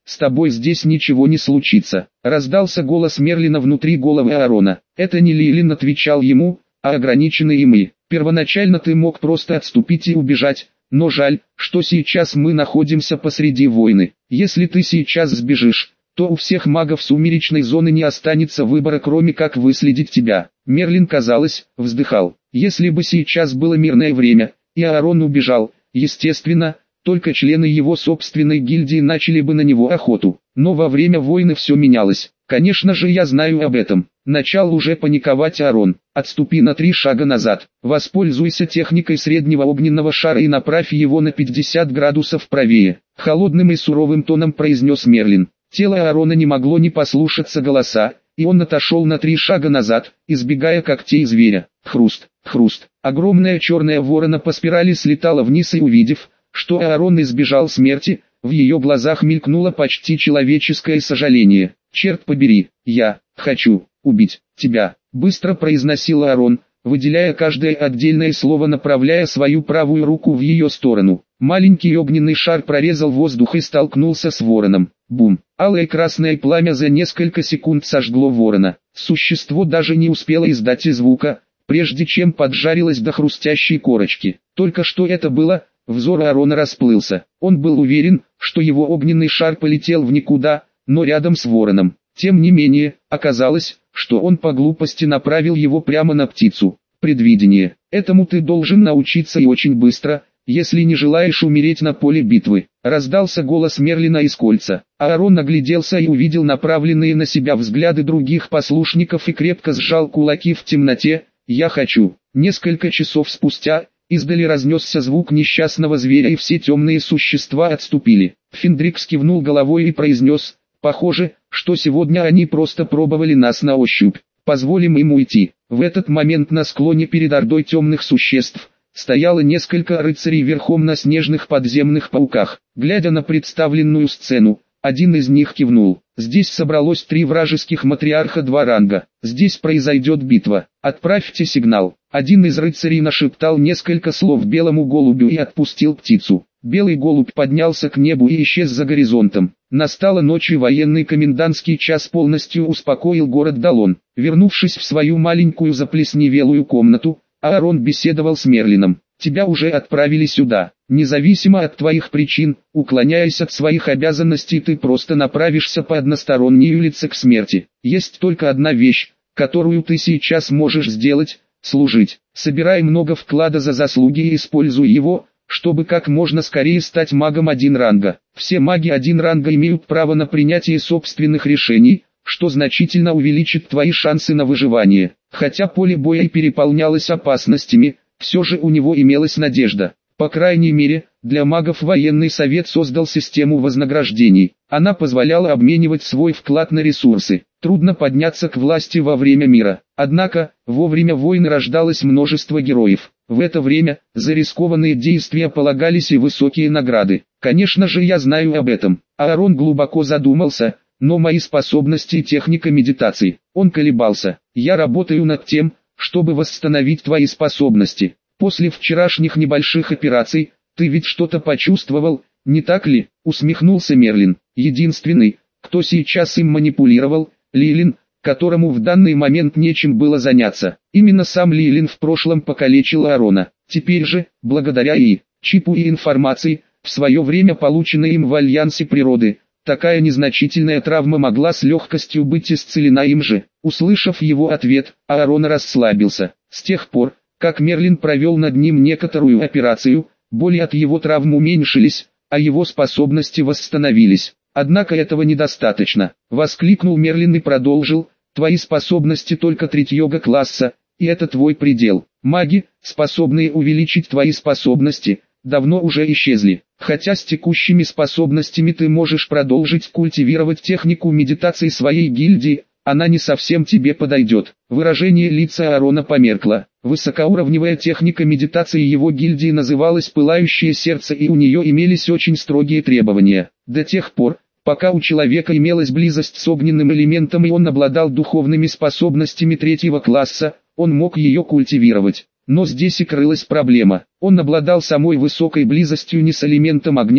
с тобой здесь ничего не случится. Раздался голос Мерлина внутри головы Аарона. Это не Лилин отвечал ему, а ограниченный им и. Первоначально ты мог просто отступить и убежать, но жаль, что сейчас мы находимся посреди войны. Если ты сейчас сбежишь, то у всех магов сумеречной зоны не останется выбора, кроме как выследить тебя. Мерлин, казалось, вздыхал. Если бы сейчас было мирное время, и Аарон убежал, естественно, только члены его собственной гильдии начали бы на него охоту. Но во время войны все менялось. Конечно же, я знаю об этом. Начал уже паниковать Аарон. Отступи на 3 шага назад. Воспользуйся техникой среднего огненного шара и направь его на 50 градусов правее. Холодным и суровым тоном произнес Мерлин. Тело Аарона не могло не послушаться голоса, и он отошел на 3 шага назад, избегая когтей зверя. Хруст, хруст. Огромная черная ворона по спирали слетала вниз и, увидев, что Аарон избежал смерти, в ее глазах мелькнуло почти человеческое сожаление. «Черт побери, я хочу убить тебя», — быстро произносил Аарон, выделяя каждое отдельное слово, направляя свою правую руку в ее сторону. Маленький огненный шар прорезал воздух и столкнулся с вороном. Бум! Алое красное пламя за несколько секунд сожгло ворона. Существо даже не успело издать и звука, прежде чем поджарилось до хрустящей корочки. Только что это было? Взор Аарона расплылся. Он был уверен, что его огненный шар полетел в никуда, но рядом с вороном. Тем не менее, оказалось, что он по глупости направил его прямо на птицу. Предвидение. Этому ты должен научиться и очень быстро, если не желаешь умереть на поле битвы. Раздался голос Мерлина из кольца. Аарон огляделся и увидел направленные на себя взгляды других послушников и крепко сжал кулаки в темноте. «Я хочу». Несколько часов спустя, издали разнесся звук несчастного зверя, и все темные существа отступили. Фендрикс кивнул головой и произнес: «Похоже, что сегодня они просто пробовали нас на ощупь. Позволим им уйти». В этот момент на склоне перед ордой темных существ стояло несколько рыцарей верхом на снежных подземных пауках. Глядя на представленную сцену, один из них кивнул. «Здесь собралось 3 вражеских матриарха 2 ранга. Здесь произойдет битва. Отправьте сигнал». Один из рыцарей нашептал несколько слов белому голубю и отпустил птицу. Белый голубь поднялся к небу и исчез за горизонтом. Настала ночь, и военный комендантский час полностью успокоил город Далон. Вернувшись в свою маленькую заплесневелую комнату, Аарон беседовал с Мерлином. «Тебя уже отправили сюда. Независимо от твоих причин, уклоняясь от своих обязанностей, ты просто направишься по односторонней улице к смерти. Есть только одна вещь, которую ты сейчас можешь сделать — служить. Собирай много вклада за заслуги и используй его, чтобы как можно скорее стать магом 1 ранга. Все маги 1 ранга имеют право на принятие собственных решений, что значительно увеличит твои шансы на выживание». Хотя поле боя и переполнялось опасностями, все же у него имелась надежда. По крайней мере, для магов военный совет создал систему вознаграждений. Она позволяла обменивать свой вклад на ресурсы. Трудно подняться к власти во время мира. Однако, во время войны рождалось множество героев. В это время, за рискованные действия полагались и высокие награды. Конечно же, я знаю об этом. Аарон глубоко задумался, но мои способности и техника медитации. Он колебался. Я работаю над тем, чтобы восстановить твои способности. После вчерашних небольших операций, ты ведь что-то почувствовал, не так ли? Усмехнулся Мерлин. Единственный, кто сейчас им манипулировал, Лилин, которому в данный момент нечем было заняться. Именно сам Лилин в прошлом покалечил Аарона. Теперь же, благодаря чипу и информации, в свое время полученной им в Альянсе природы, такая незначительная травма могла с легкостью быть исцелена им же. Услышав его ответ, Аарон расслабился. С тех пор, как Мерлин провел над ним некоторую операцию, боли от его травм уменьшились, а его способности восстановились. «Однако этого недостаточно», — воскликнул Мерлин и продолжил: «твои способности только 3-го класса, и это твой предел. Маги, способные увеличить твои способности, давно уже исчезли. Хотя с текущими способностями ты можешь продолжить культивировать технику медитации своей гильдии, она не совсем тебе подойдет». Выражение лица Аарона померкло. Высокоуровневая техника медитации его гильдии называлась «Пылающее сердце», и у нее имелись очень строгие требования. До тех пор, пока у человека имелась близость с огненным элементом и он обладал духовными способностями 3-го класса, он мог ее культивировать. Но здесь и крылась проблема. Он обладал самой высокой близостью не с элементом огня,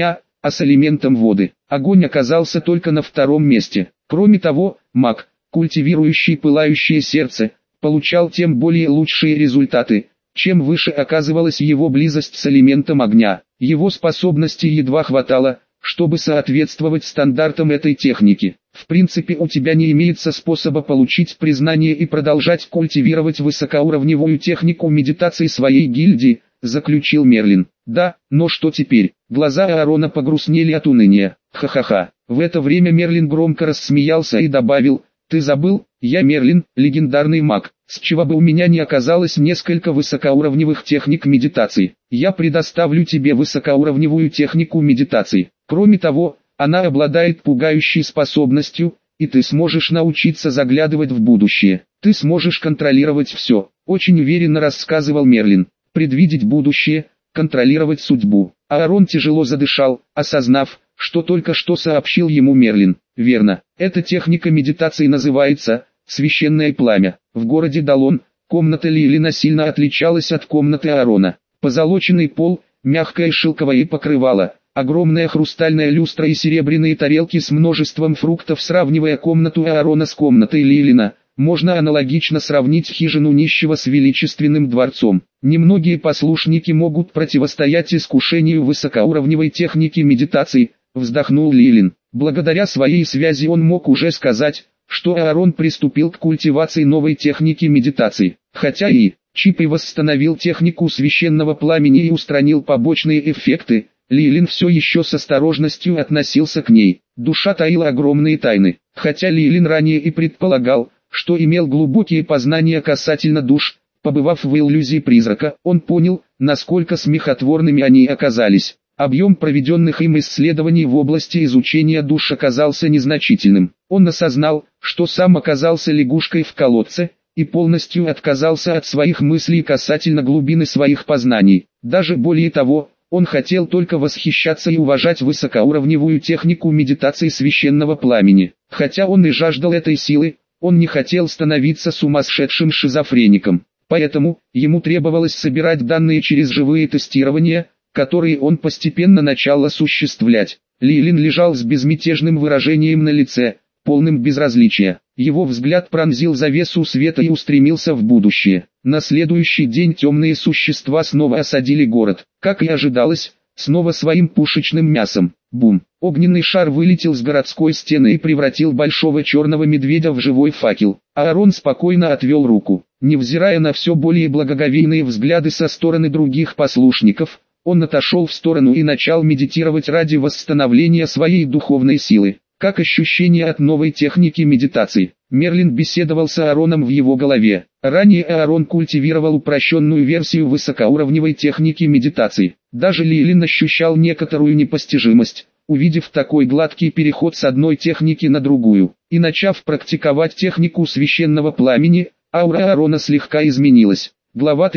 а с элементом воды. Огонь оказался только на втором месте. Кроме того, маг, культивирующий пылающее сердце, получал тем более лучшие результаты, чем выше оказывалась его близость с элементом огня. Его способностей едва хватало, чтобы соответствовать стандартам этой техники. В принципе, у тебя не имеется способа получить признание и продолжать культивировать высокоуровневую технику медитации своей гильдии, заключил Мерлин. Да, но что теперь? Глаза Аарона погрустнели от уныния. Ха-ха-ха. В это время Мерлин громко рассмеялся и добавил: «Ты забыл, я Мерлин, легендарный маг. С чего бы у меня не оказалось несколько высокоуровневых техник медитации? Я предоставлю тебе высокоуровневую технику медитации. Кроме того, она обладает пугающей способностью, и ты сможешь научиться заглядывать в будущее. Ты сможешь контролировать все», — очень уверенно рассказывал Мерлин. «Предвидеть будущее, контролировать судьбу». Аарон тяжело задышал, осознав, что только что сообщил ему Мерлин. Верно, эта техника медитации называется «священное пламя». В городе Далон, комната Лилина сильно отличалась от комнаты Аарона. Позолоченный пол, мягкое шелковое покрывало, огромная хрустальная люстра и серебряные тарелки с множеством фруктов. Сравнивая комнату Аарона с комнатой Лилина, можно аналогично сравнить хижину нищего с величественным дворцом. Немногие послушники могут противостоять искушению высокоуровневой техники медитации, вздохнул Лилин. Благодаря своей связи он мог уже сказать, что Аарон приступил к культивации новой техники медитации. Хотя и Чипи восстановил технику священного пламени и устранил побочные эффекты, Лилин все еще с осторожностью относился к ней. Душа таила огромные тайны. Хотя Лилин ранее и предполагал, что имел глубокие познания касательно душ, побывав в иллюзии призрака, он понял, насколько смехотворными они оказались. Объем проведенных им исследований в области изучения душ оказался незначительным. Он осознал, что сам оказался лягушкой в колодце, и полностью отказался от своих мыслей касательно глубины своих познаний. Даже более того, он хотел только восхищаться и уважать высокоуровневую технику медитации священного пламени. Хотя он и жаждал этой силы, он не хотел становиться сумасшедшим шизофреником. Поэтому, ему требовалось собирать данные через живые тестирования, которые он постепенно начал осуществлять. Лилин лежал с безмятежным выражением на лице, полным безразличия. Его взгляд пронзил завесу света и устремился в будущее. На следующий день темные существа снова осадили город. Как и ожидалось, снова своим пушечным мясом. Бум! Огненный шар вылетел с городской стены и превратил большого черного медведя в живой факел. Аарон спокойно отвел руку. Невзирая на все более благоговейные взгляды со стороны других послушников, он отошел в сторону и начал медитировать ради восстановления своей духовной силы. Как ощущение от новой техники медитации? Мерлин беседовал с Аароном в его голове. Ранее Аарон культивировал упрощенную версию высокоуровневой техники медитации. Даже Лилин ощущал некоторую непостижимость, увидев такой гладкий переход с одной техники на другую. И начав практиковать технику священного пламени, аура Аарона слегка изменилась. Глава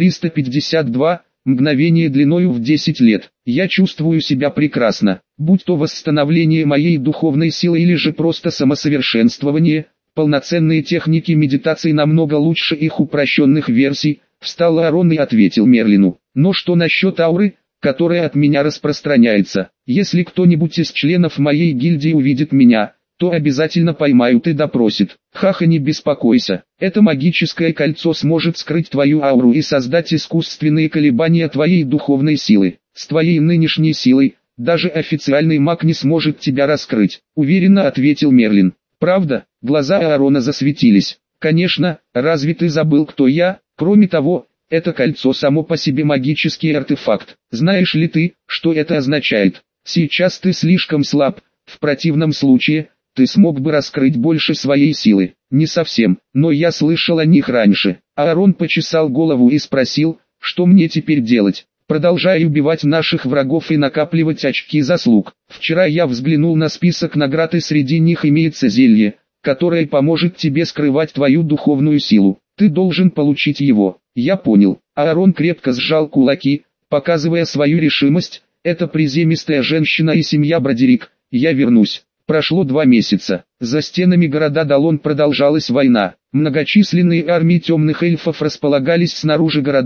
352. Мгновение длиною в 10 лет. Я чувствую себя прекрасно, будь то восстановление моей духовной силы или же просто самосовершенствование. Полноценные техники медитации намного лучше их упрощенных версий, встал Аарон и ответил Мерлину. Но что насчет ауры, которая от меня распространяется? Если кто-нибудь из членов моей гильдии увидит меня, то обязательно поймают и допросит. Ха-ха, не беспокойся, это магическое кольцо сможет скрыть твою ауру и создать искусственные колебания твоей духовной силы. С твоей нынешней силой, даже официальный маг не сможет тебя раскрыть, уверенно ответил Мерлин. Правда? Глаза Аарона засветились. Конечно, разве ты забыл, кто я? Кроме того, это кольцо само по себе магический артефакт. Знаешь ли ты, что это означает? Сейчас ты слишком слаб, в противном случае ты смог бы раскрыть больше своей силы. Не совсем, но я слышал о них раньше. Аарон почесал голову и спросил, что мне теперь делать? Продолжай убивать наших врагов и накапливать очки заслуг. Вчера я взглянул на список наград, и среди них имеется зелье, которое поможет тебе скрывать твою духовную силу. Ты должен получить его. Я понял. Аарон крепко сжал кулаки, показывая свою решимость. Это приземистая женщина и семья Бродерик. Я вернусь. Прошло 2 месяца. За стенами города Далон продолжалась война. Многочисленные армии темных эльфов располагались снаружи города,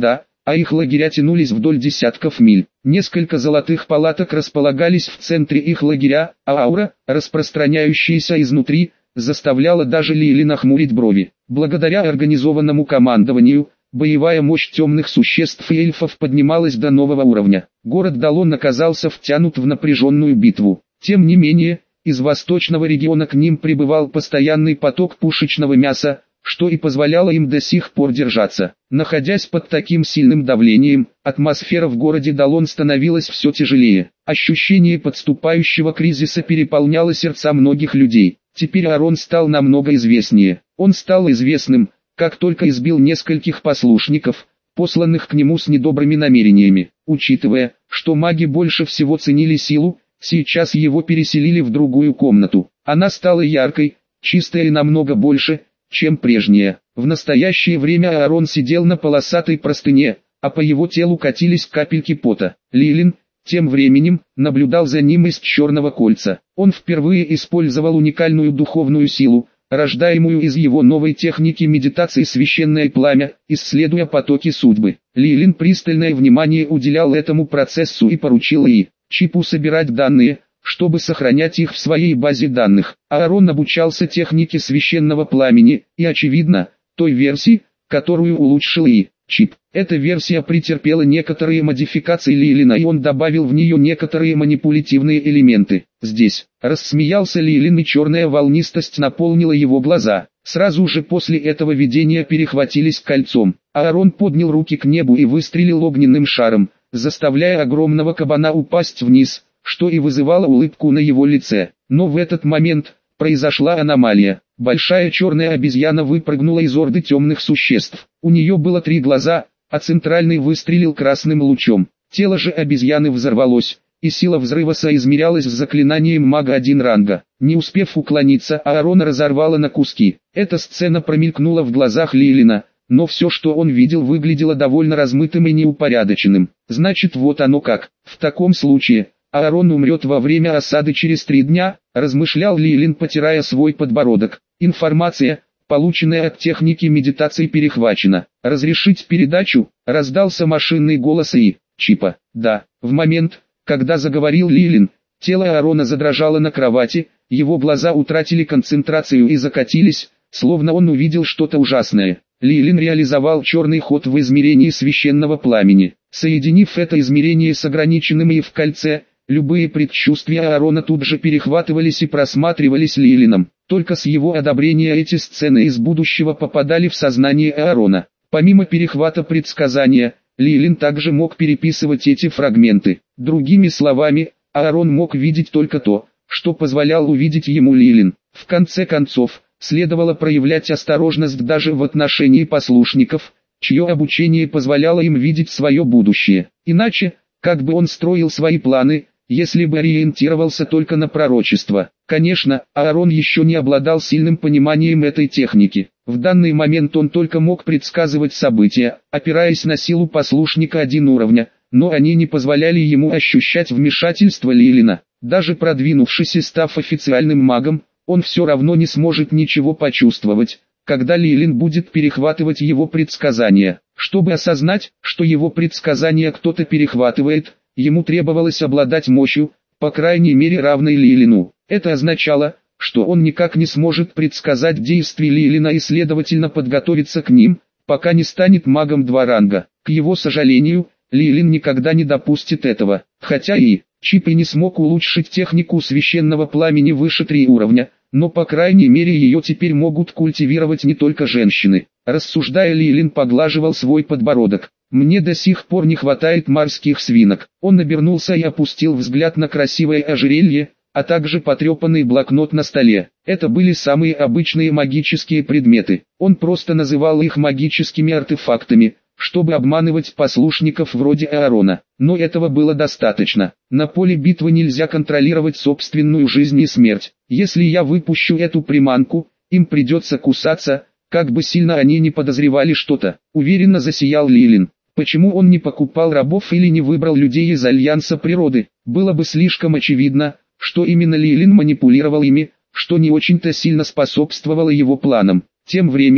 а их лагеря тянулись вдоль десятков миль. Несколько золотых палаток располагались в центре их лагеря, а аура, распространяющаяся изнутри, заставляла даже Лилина хмурить брови. Благодаря организованному командованию, боевая мощь темных существ и эльфов поднималась до нового уровня. Город Далон оказался втянут в напряженную битву. Тем не менее, из восточного региона к ним прибывал постоянный поток пушечного мяса, что и позволяло им до сих пор держаться. Находясь под таким сильным давлением, атмосфера в городе Далон становилась все тяжелее. Ощущение подступающего кризиса переполняло сердца многих людей. Теперь Аарон стал намного известнее. Он стал известным, как только избил нескольких послушников, посланных к нему с недобрыми намерениями. Учитывая, что маги больше всего ценили силу, сейчас его переселили в другую комнату. Она стала яркой, чистой и намного больше, чем прежняя. В настоящее время Аарон сидел на полосатой простыне, а по его телу катились капельки пота. Лилин, тем временем, наблюдал за ним из черного кольца. Он впервые использовал уникальную духовную силу, рождаемую из его новой техники медитации «Священное пламя», исследуя потоки судьбы. Лилин пристальное внимание уделял этому процессу и поручил Чипу собирать данные, чтобы сохранять их в своей базе данных. Аарон обучался технике священного пламени, и очевидно, той версии, которую улучшил Чип. Эта версия претерпела некоторые модификации Лилина, и он добавил в нее некоторые манипулятивные элементы. Здесь рассмеялся Лилин, и черная волнистость наполнила его глаза. Сразу же после этого видения перехватились кольцом. Аарон поднял руки к небу и выстрелил огненным шаром, заставляя огромного кабана упасть вниз, что и вызывало улыбку на его лице. Но в этот момент произошла аномалия. Большая черная обезьяна выпрыгнула из орды темных существ. У нее было 3 глаза, а центральный выстрелил красным лучом. Тело же обезьяны взорвалось, и сила взрыва соизмерялась с заклинанием мага 1 ранга. Не успев уклониться, Аарона разорвало на куски. Эта сцена промелькнула в глазах Лилина, но все, что он видел, выглядело довольно размытым и неупорядоченным. Значит, вот оно как. В таком случае Аарон умрет во время осады через 3 дня, размышлял Лилин, потирая свой подбородок. Информация, полученная от техники медитации, перехвачена. Разрешить передачу, раздался машинный голос Чипа. Да, в момент, когда заговорил Лилин, тело Аарона задрожало на кровати, его глаза утратили концентрацию и закатились, словно он увидел что-то ужасное. Лилин реализовал черный ход в измерении священного пламени. Соединив это измерение с ограниченным и в кольце, любые предчувствия Аарона тут же перехватывались и просматривались Лилином. Только с его одобрения эти сцены из будущего попадали в сознание Аарона. Помимо перехвата предсказания, Лилин также мог переписывать эти фрагменты. Другими словами, Аарон мог видеть только то, что позволял увидеть ему Лилин. В конце концов, следовало проявлять осторожность даже в отношении послушников, чье обучение позволяло им видеть свое будущее. Иначе, как бы он строил свои планы, если бы ориентировался только на пророчество? Конечно, Аарон еще не обладал сильным пониманием этой техники. В данный момент он только мог предсказывать события, опираясь на силу послушника 1 уровня, но они не позволяли ему ощущать вмешательство Лилина. Даже продвинувшись и став официальным магом, он все равно не сможет ничего почувствовать, когда Лилин будет перехватывать его предсказания. Чтобы осознать, что его предсказания кто-то перехватывает, ему требовалось обладать мощью, по крайней мере равной Лилину. Это означало, что он никак не сможет предсказать действия Лилина и следовательно подготовиться к ним, пока не станет магом 2 ранга. К его сожалению, Лилин никогда не допустит этого. Хотя Чип и не смог улучшить технику священного пламени выше 3 уровня, но по крайней мере ее теперь могут культивировать не только женщины. Рассуждая, Лилин поглаживал свой подбородок. Мне до сих пор не хватает морских свинок. Он обернулся и опустил взгляд на красивое ожерелье, а также потрепанный блокнот на столе. Это были самые обычные магические предметы. Он просто называл их магическими артефактами, чтобы обманывать послушников вроде Аарона. Но этого было достаточно. На поле битвы нельзя контролировать собственную жизнь и смерть. Если я выпущу эту приманку, им придется кусаться, как бы сильно они не подозревали что-то. Уверенно засиял Лилин. Почему он не покупал рабов или не выбрал людей из Альянса природы? Было бы слишком очевидно, что именно Лилин манипулировал ими, что не очень-то сильно способствовало его планам. Тем временем,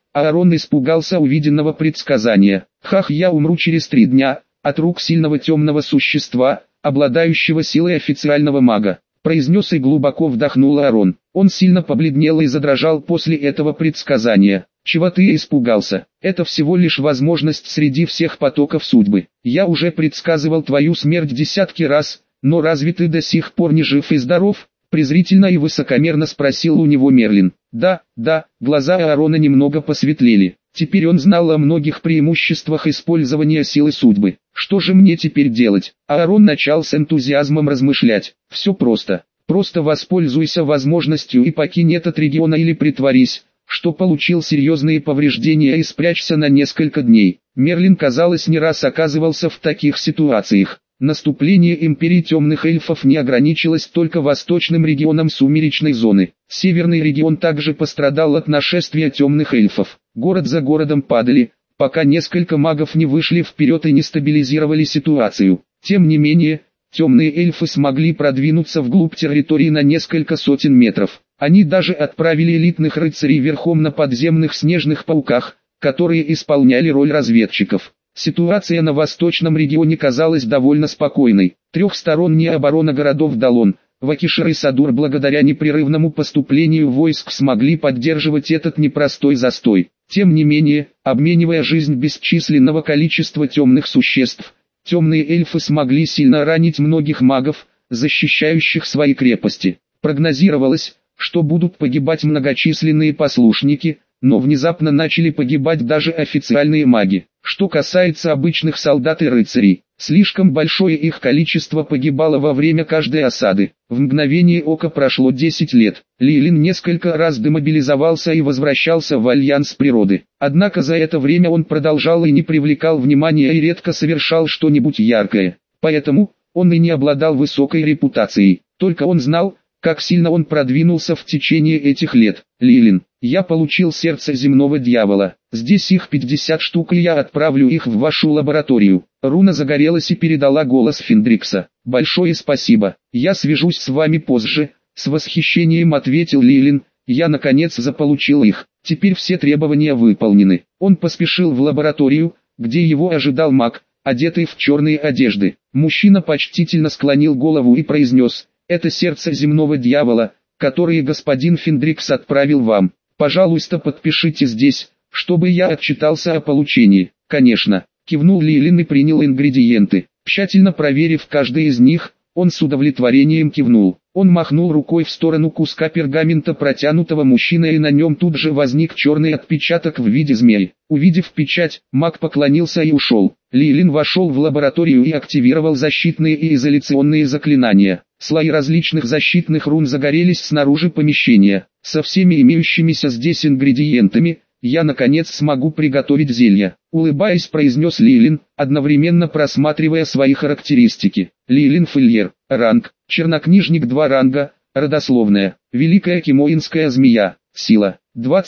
Аарон испугался увиденного предсказания. «Хах, я умру через 3 дня, от рук сильного темного существа, обладающего силой официального мага», произнес и глубоко вдохнул Аарон. Он сильно побледнел и задрожал после этого предсказания. «Чего ты испугался? Это всего лишь возможность среди всех потоков судьбы. Я уже предсказывал твою смерть десятки раз, но разве ты до сих пор не жив и здоров?» Презрительно и высокомерно спросил у него Мерлин. Да, глаза Аарона немного посветлели. Теперь он знал о многих преимуществах использования силы судьбы. Что же мне теперь делать? Аарон начал с энтузиазмом размышлять. Все просто. Просто воспользуйся возможностью и покинь этот регион или притворись, что получил серьезные повреждения и спрячься на несколько дней. Мерлин, казалось, не раз оказывался в таких ситуациях. Наступление империи темных эльфов не ограничилось только восточным регионом сумеречной зоны. Северный регион также пострадал от нашествия темных эльфов. Город за городом падали, пока несколько магов не вышли вперед и не стабилизировали ситуацию. Тем не менее, темные эльфы смогли продвинуться вглубь территории на несколько сотен метров. Они даже отправили элитных рыцарей верхом на подземных снежных пауках, которые исполняли роль разведчиков. Ситуация на восточном регионе казалась довольно спокойной. Трехсторонняя оборона городов Далон, Вакишер и Садур благодаря непрерывному поступлению войск смогли поддерживать этот непростой застой. Тем не менее, обменивая жизнь бесчисленного количества темных существ, темные эльфы смогли сильно ранить многих магов, защищающих свои крепости. Прогнозировалось, что будут погибать многочисленные послушники, но внезапно начали погибать даже официальные маги. Что касается обычных солдат и рыцарей, слишком большое их количество погибало во время каждой осады. В мгновение ока прошло 10 лет. Лилин несколько раз демобилизовался и возвращался в Альянс природы. Однако за это время он продолжал и не привлекал внимания и редко совершал что-нибудь яркое. Поэтому, он и не обладал высокой репутацией. Только он знал, как сильно он продвинулся в течение этих лет. Лилин, я получил сердце земного дьявола. Здесь их 50 штук, и я отправлю их в вашу лабораторию. Руна загорелась и передала голос Фендрикса. Большое спасибо. Я свяжусь с вами позже. С восхищением ответил Лилин. Я наконец заполучил их. Теперь все требования выполнены. Он поспешил в лабораторию, где его ожидал маг, одетый в черные одежды. Мужчина почтительно склонил голову и произнес: «Это сердце земного дьявола, которое господин Фендрикс отправил вам. Пожалуйста, подпишите здесь, чтобы я отчитался о получении». «Конечно», — кивнул Лилин и принял ингредиенты. Тщательно проверив каждый из них, он с удовлетворением кивнул. Он махнул рукой в сторону куска пергамента, протянутого мужчиной, и на нем тут же возник черный отпечаток в виде змеи. Увидев печать, маг поклонился и ушел. Лилин вошел в лабораторию и активировал защитные и изоляционные заклинания. Слои различных защитных рун загорелись снаружи помещения. Со всеми имеющимися здесь ингредиентами, я наконец смогу приготовить зелье. Улыбаясь, произнес Лилин, одновременно просматривая свои характеристики. Лилин Фельер, ранг, чернокнижник 2 ранга, родословная, великая кимоинская змея, сила,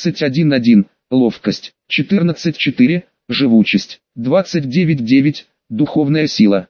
21-1, ловкость, 14-4, живучесть, 29-9, духовная сила,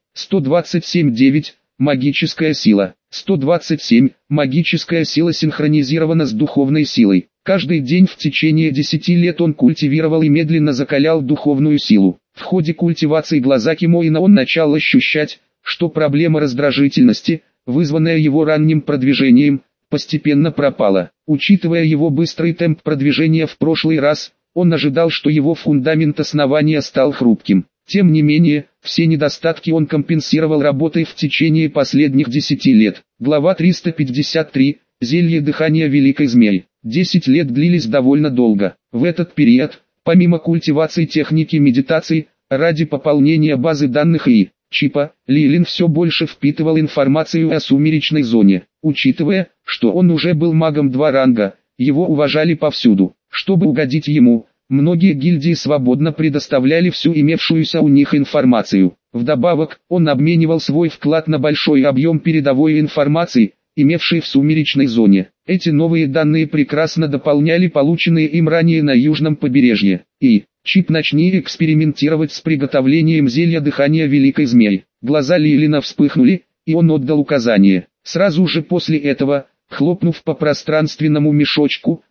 127-9, магическая сила, 127, магическая сила синхронизирована с духовной силой. Каждый день в течение 10 лет он культивировал и медленно закалял духовную силу. В ходе культивации глаза Кимоина он начал ощущать, что проблема раздражительности, вызванная его ранним продвижением, постепенно пропала. Учитывая его быстрый темп продвижения в прошлый раз, он ожидал, что его фундамент основания стал хрупким. Тем не менее, все недостатки он компенсировал работой в течение последних 10 лет. Глава 353. Зелье дыхания великой змеи. 10 лет длились довольно долго. В этот период, помимо культивации техники медитации, ради пополнения базы данных и чипа, Лилин все больше впитывал информацию о сумеречной зоне. Учитывая, что он уже был магом 2 ранга, его уважали повсюду. Чтобы угодить ему, многие гильдии свободно предоставляли всю имевшуюся у них информацию. Вдобавок, он обменивал свой вклад на большой объем передовой информации, имевшей в сумеречной зоне. Эти новые данные прекрасно дополняли полученные им ранее на южном побережье. И чип, начни экспериментировать с приготовлением зелья дыхания великой змеи. Глаза Лилина вспыхнули, и он отдал указание. Сразу же после этого, хлопнув по пространственному мешочку,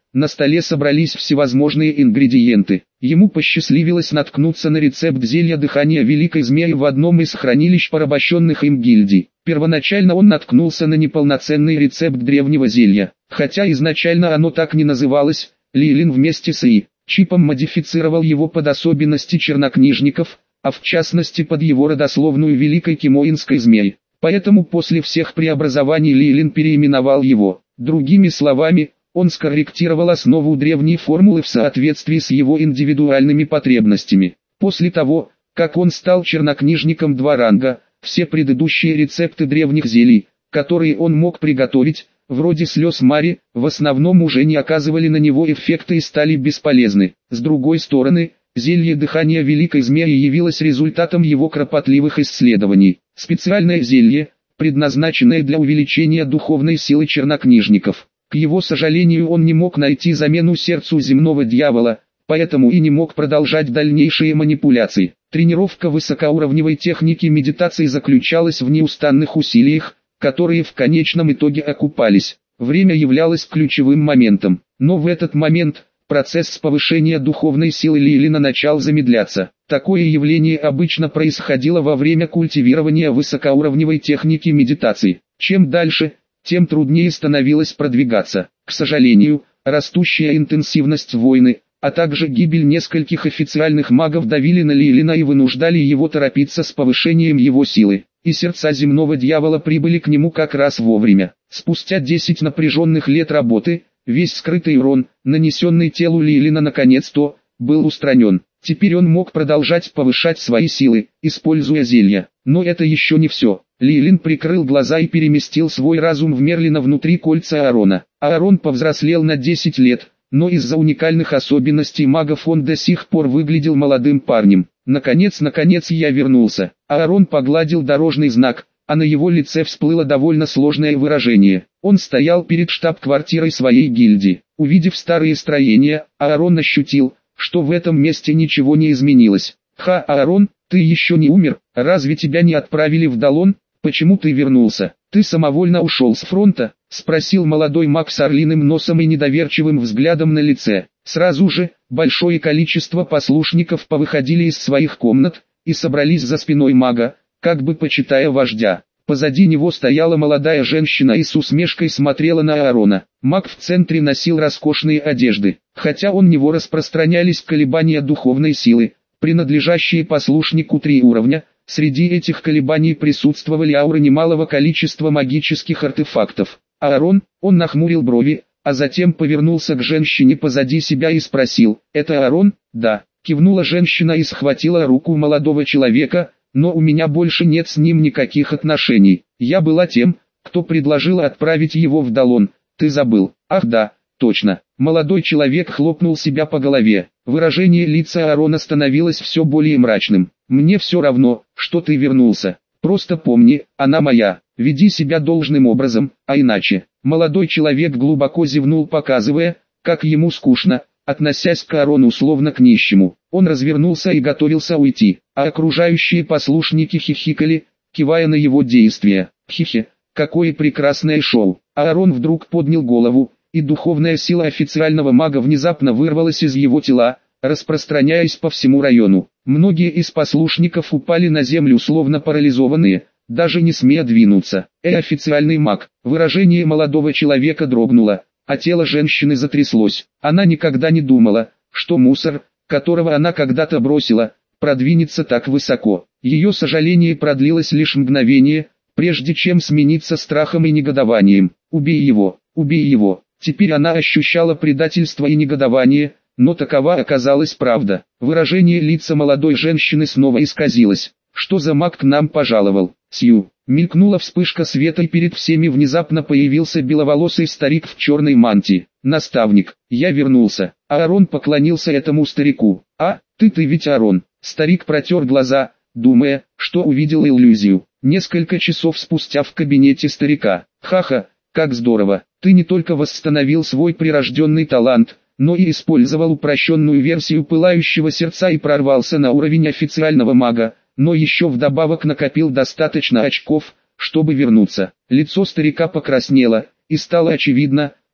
На столе собрались всевозможные ингредиенты. Ему посчастливилось наткнуться на рецепт зелья дыхания Великой Змеи в одном из хранилищ порабощенных им гильдий. Первоначально он наткнулся на неполноценный рецепт древнего зелья. Хотя изначально оно так не называлось, Лилин вместе с Чипом модифицировал его под особенности чернокнижников, а в частности под его родословную Великой Кимоинской Змеи. Поэтому после всех преобразований Лилин переименовал его. Другими словами, он скорректировал основу древней формулы в соответствии с его индивидуальными потребностями. После того, как он стал чернокнижником 2 ранга, все предыдущие рецепты древних зелий, которые он мог приготовить, вроде слез Мари, в основном уже не оказывали на него эффекта и стали бесполезны. С другой стороны, зелье дыхания Великой Змеи явилось результатом его кропотливых исследований. Специальное зелье, предназначенное для увеличения духовной силы чернокнижников. К его сожалению, он не мог найти замену сердцу земного дьявола, поэтому и не мог продолжать дальнейшие манипуляции. Тренировка высокоуровневой техники медитации заключалась в неустанных усилиях, которые в конечном итоге окупались. Время являлось ключевым моментом, но в этот момент процесс повышения духовной силы Лилина начал замедляться. Такое явление обычно происходило во время культивирования высокоуровневой техники медитации. Чем дальше, тем труднее становилось продвигаться. К сожалению, растущая интенсивность войны, а также гибель нескольких официальных магов давили на Лилина и вынуждали его торопиться с повышением его силы. И сердца земного дьявола прибыли к нему как раз вовремя. Спустя 10 напряженных лет работы, весь скрытый урон, нанесенный телу Лилина наконец-то, был устранен. Теперь он мог продолжать повышать свои силы, используя зелья. Но это еще не все. Лилин прикрыл глаза и переместил свой разум в Мерлина внутри кольца Аарона. Аарон повзрослел на 10 лет, но из-за уникальных особенностей магов он до сих пор выглядел молодым парнем. Наконец я вернулся. Аарон погладил дорожный знак, а на его лице всплыло довольно сложное выражение. Он стоял перед штаб-квартирой своей гильдии. Увидев старые строения, Аарон ощутил, что в этом месте ничего не изменилось. Аарон, ты еще не умер? Разве тебя не отправили в Далон? Почему ты вернулся? Ты самовольно ушел с фронта? Спросил молодой маг с орлиным носом и недоверчивым взглядом на лице. Сразу же, большое количество послушников повыходили из своих комнат и собрались за спиной мага, как бы почитая вождя. Позади него стояла молодая женщина и с усмешкой смотрела на Аарона. Маг в центре носил роскошные одежды. Хотя у него распространялись колебания духовной силы, принадлежащие послушнику 3 уровня, среди этих колебаний присутствовали ауры немалого количества магических артефактов. Аарон, он нахмурил брови, а затем повернулся к женщине позади себя и спросил: «Это Аарон?» «Да», кивнула женщина и схватила руку молодого человека, «но у меня больше нет с ним никаких отношений. Я была тем, кто предложил отправить его в Далон. Ты забыл?» «Ах да, точно». Молодой человек хлопнул себя по голове. Выражение лица Аарона становилось все более мрачным. «Мне все равно, что ты вернулся. Просто помни, она моя. Веди себя должным образом, а иначе». Молодой человек глубоко зевнул, показывая, как ему скучно, относясь к Аарону словно к нищему. Он развернулся и готовился уйти, а окружающие послушники хихикали, кивая на его действия. «Хихи, какое прекрасное шоу!» Аарон вдруг поднял голову, и духовная сила официального мага внезапно вырвалась из его тела, распространяясь по всему району. Многие из послушников упали на землю словно парализованные, даже не смея двинуться. Официальный маг. Выражение молодого человека дрогнуло, а тело женщины затряслось. Она никогда не думала, что мусор, которого она когда-то бросила, продвинется так высоко. Ее сожаление продлилось лишь мгновение, прежде чем смениться страхом и негодованием. «Убей его, убей его!» Теперь она ощущала предательство и негодование, но такова оказалась правда. Выражение лица молодой женщины снова исказилось. «Что за маг к нам пожаловал?» «Сью!» Мелькнула вспышка света, и перед всеми внезапно появился беловолосый старик в черной мантии. «Наставник, я вернулся». Аарон поклонился этому старику. «А, ты ведь Аарон». Старик протер глаза, думая, что увидел иллюзию. Несколько часов спустя в кабинете старика. «Ха-ха, как здорово, ты не только восстановил свой прирожденный талант, но и использовал упрощенную версию пылающего сердца и прорвался на уровень официального мага, но еще вдобавок накопил достаточно очков, чтобы вернуться». Лицо старика покраснело, и стало очевидно,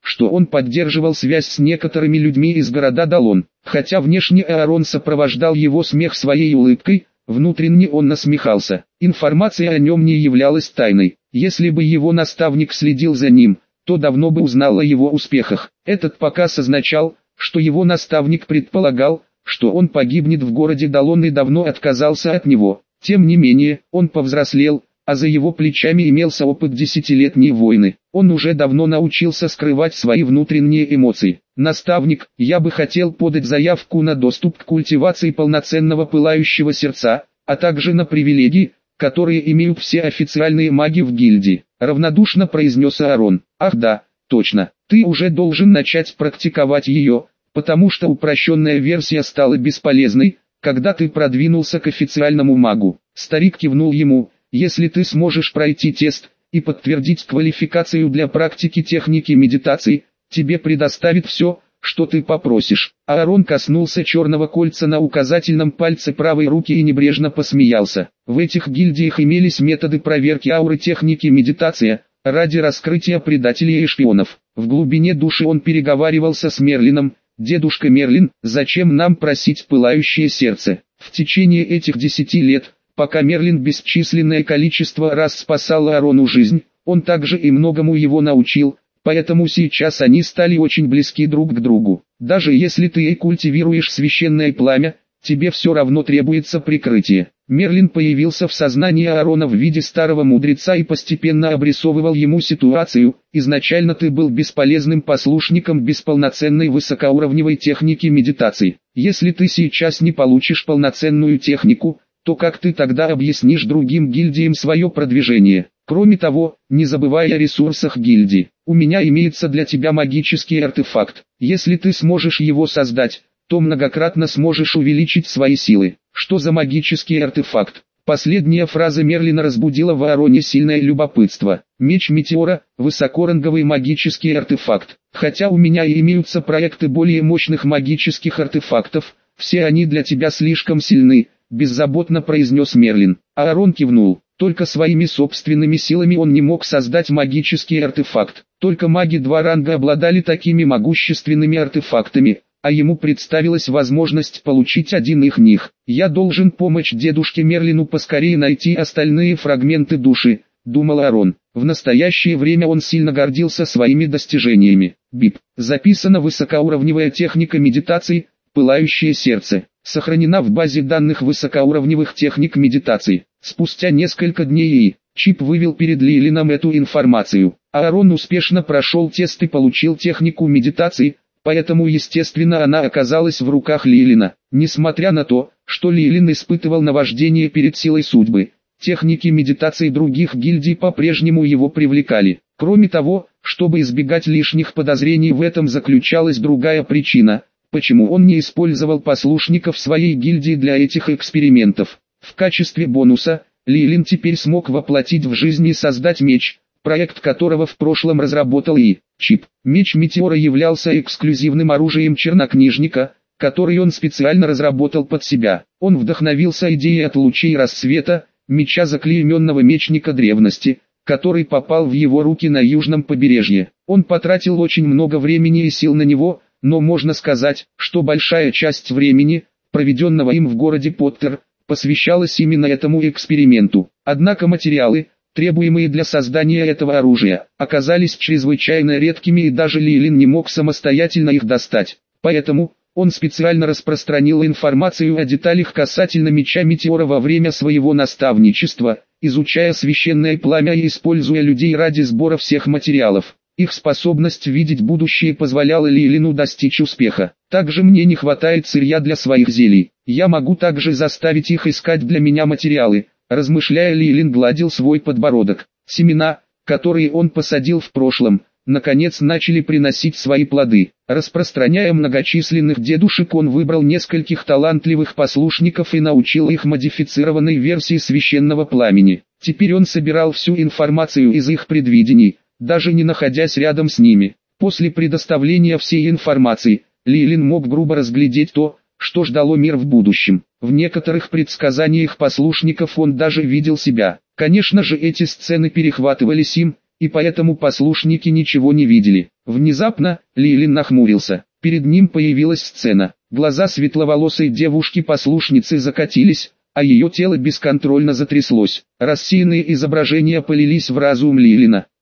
что он поддерживал связь с некоторыми людьми из города Далон. Хотя внешне Аарон сопровождал его смех своей улыбкой, внутренне он насмехался. Информация о нем не являлась тайной. Если бы его наставник следил за ним, то давно бы узнал о его успехах. Этот показ означал, что его наставник предполагал, что он погибнет в городе Далон и давно отказался от него. Тем не менее, он повзрослел, а за его плечами имелся опыт десятилетней войны. Он уже давно научился скрывать свои внутренние эмоции. «Наставник, я бы хотел подать заявку на доступ к культивации полноценного пылающего сердца, а также на привилегии, которые имеют все официальные маги в гильдии», — равнодушно произнес Аарон. «Ах да, точно, ты уже должен начать практиковать ее, потому что упрощенная версия стала бесполезной, когда ты продвинулся к официальному магу». Старик кивнул ему. «Если ты сможешь пройти тест и подтвердить квалификацию для практики техники медитации, тебе предоставят все, что ты попросишь». Аарон коснулся черного кольца на указательном пальце правой руки и небрежно посмеялся. В этих гильдиях имелись методы проверки ауры техники медитации, ради раскрытия предателей и шпионов. В глубине души он переговаривался с Мерлином. «Дедушка Мерлин, зачем нам просить пылающее сердце?» В течение этих 10 лет, пока Мерлин бесчисленное количество раз спасал Аарону жизнь, он также и многому его научил, поэтому сейчас они стали очень близки друг к другу. Даже если ты и культивируешь священное пламя, тебе все равно требуется прикрытие. Мерлин появился в сознании Аарона в виде старого мудреца и постепенно обрисовывал ему ситуацию. Изначально ты был бесполезным послушником без полноценной высокоуровневой техники медитации. Если ты сейчас не получишь полноценную технику, то как ты тогда объяснишь другим гильдиям свое продвижение? Кроме того, не забывай о ресурсах гильдии. У меня имеется для тебя магический артефакт. Если ты сможешь его создать, то многократно сможешь увеличить свои силы. Что за магический артефакт? Последняя фраза Мерлина разбудила в Аароне сильное любопытство. Меч Метеора – высокоранговый магический артефакт. Хотя у меня и имеются проекты более мощных магических артефактов, все они для тебя слишком сильны, беззаботно произнес Мерлин. Аарон кивнул. Только своими собственными силами он не мог создать магический артефакт. Только маги 2 ранга обладали такими могущественными артефактами, а ему представилась возможность получить один из них. «Я должен помочь дедушке Мерлину поскорее найти остальные фрагменты души», — думал Аарон. В настоящее время он сильно гордился своими достижениями. БИП. Записана высокоуровневая техника медитации «Пылающее сердце». Сохранена в базе данных высокоуровневых техник медитации. Спустя несколько дней Чип вывел перед Лилином эту информацию. Аарон успешно прошел тест и получил технику медитации, поэтому естественно она оказалась в руках Лилина. Несмотря на то, что Лилин испытывал наваждение перед силой судьбы, техники медитации других гильдий по-прежнему его привлекали. Кроме того, чтобы избегать лишних подозрений, в этом заключалась другая причина, почему он не использовал послушников своей гильдии для этих экспериментов. В качестве бонуса, Лилин теперь смог воплотить в жизнь и создать меч, проект которого в прошлом разработал Чип. Меч Метеора являлся эксклюзивным оружием чернокнижника, который он специально разработал под себя. Он вдохновился идеей от лучей рассвета, меча заклейменного мечника древности, который попал в его руки на южном побережье. Он потратил очень много времени и сил на него, но можно сказать, что большая часть времени, проведенного им в городе Поттер, посвящалась именно этому эксперименту. Однако материалы, требуемые для создания этого оружия, оказались чрезвычайно редкими, и даже Лилин не мог самостоятельно их достать. Поэтому он специально распространил информацию о деталях касательно меча Метеора во время своего наставничества, изучая священное пламя и используя людей ради сбора всех материалов. Их способность видеть будущее позволяла Лилину достичь успеха. Также мне не хватает сырья для своих зелий. Я могу также заставить их искать для меня материалы. Размышляя, Лилин гладил свой подбородок. Семена, которые он посадил в прошлом, наконец начали приносить свои плоды. Распространяя многочисленных дедушек, он выбрал нескольких талантливых послушников и научил их модифицированной версии священного пламени. Теперь он собирал всю информацию из их предвидений, даже не находясь рядом с ними. После предоставления всей информации, Лилин мог грубо разглядеть то, что ждало мир в будущем. В некоторых предсказаниях послушников он даже видел себя. Конечно же, эти сцены перехватывались им, и поэтому послушники ничего не видели. Внезапно, Лилин нахмурился. Перед ним появилась сцена. Глаза светловолосой девушки-послушницы закатились, а ее тело бесконтрольно затряслось. Рассеянные изображения полились в разум Лилина.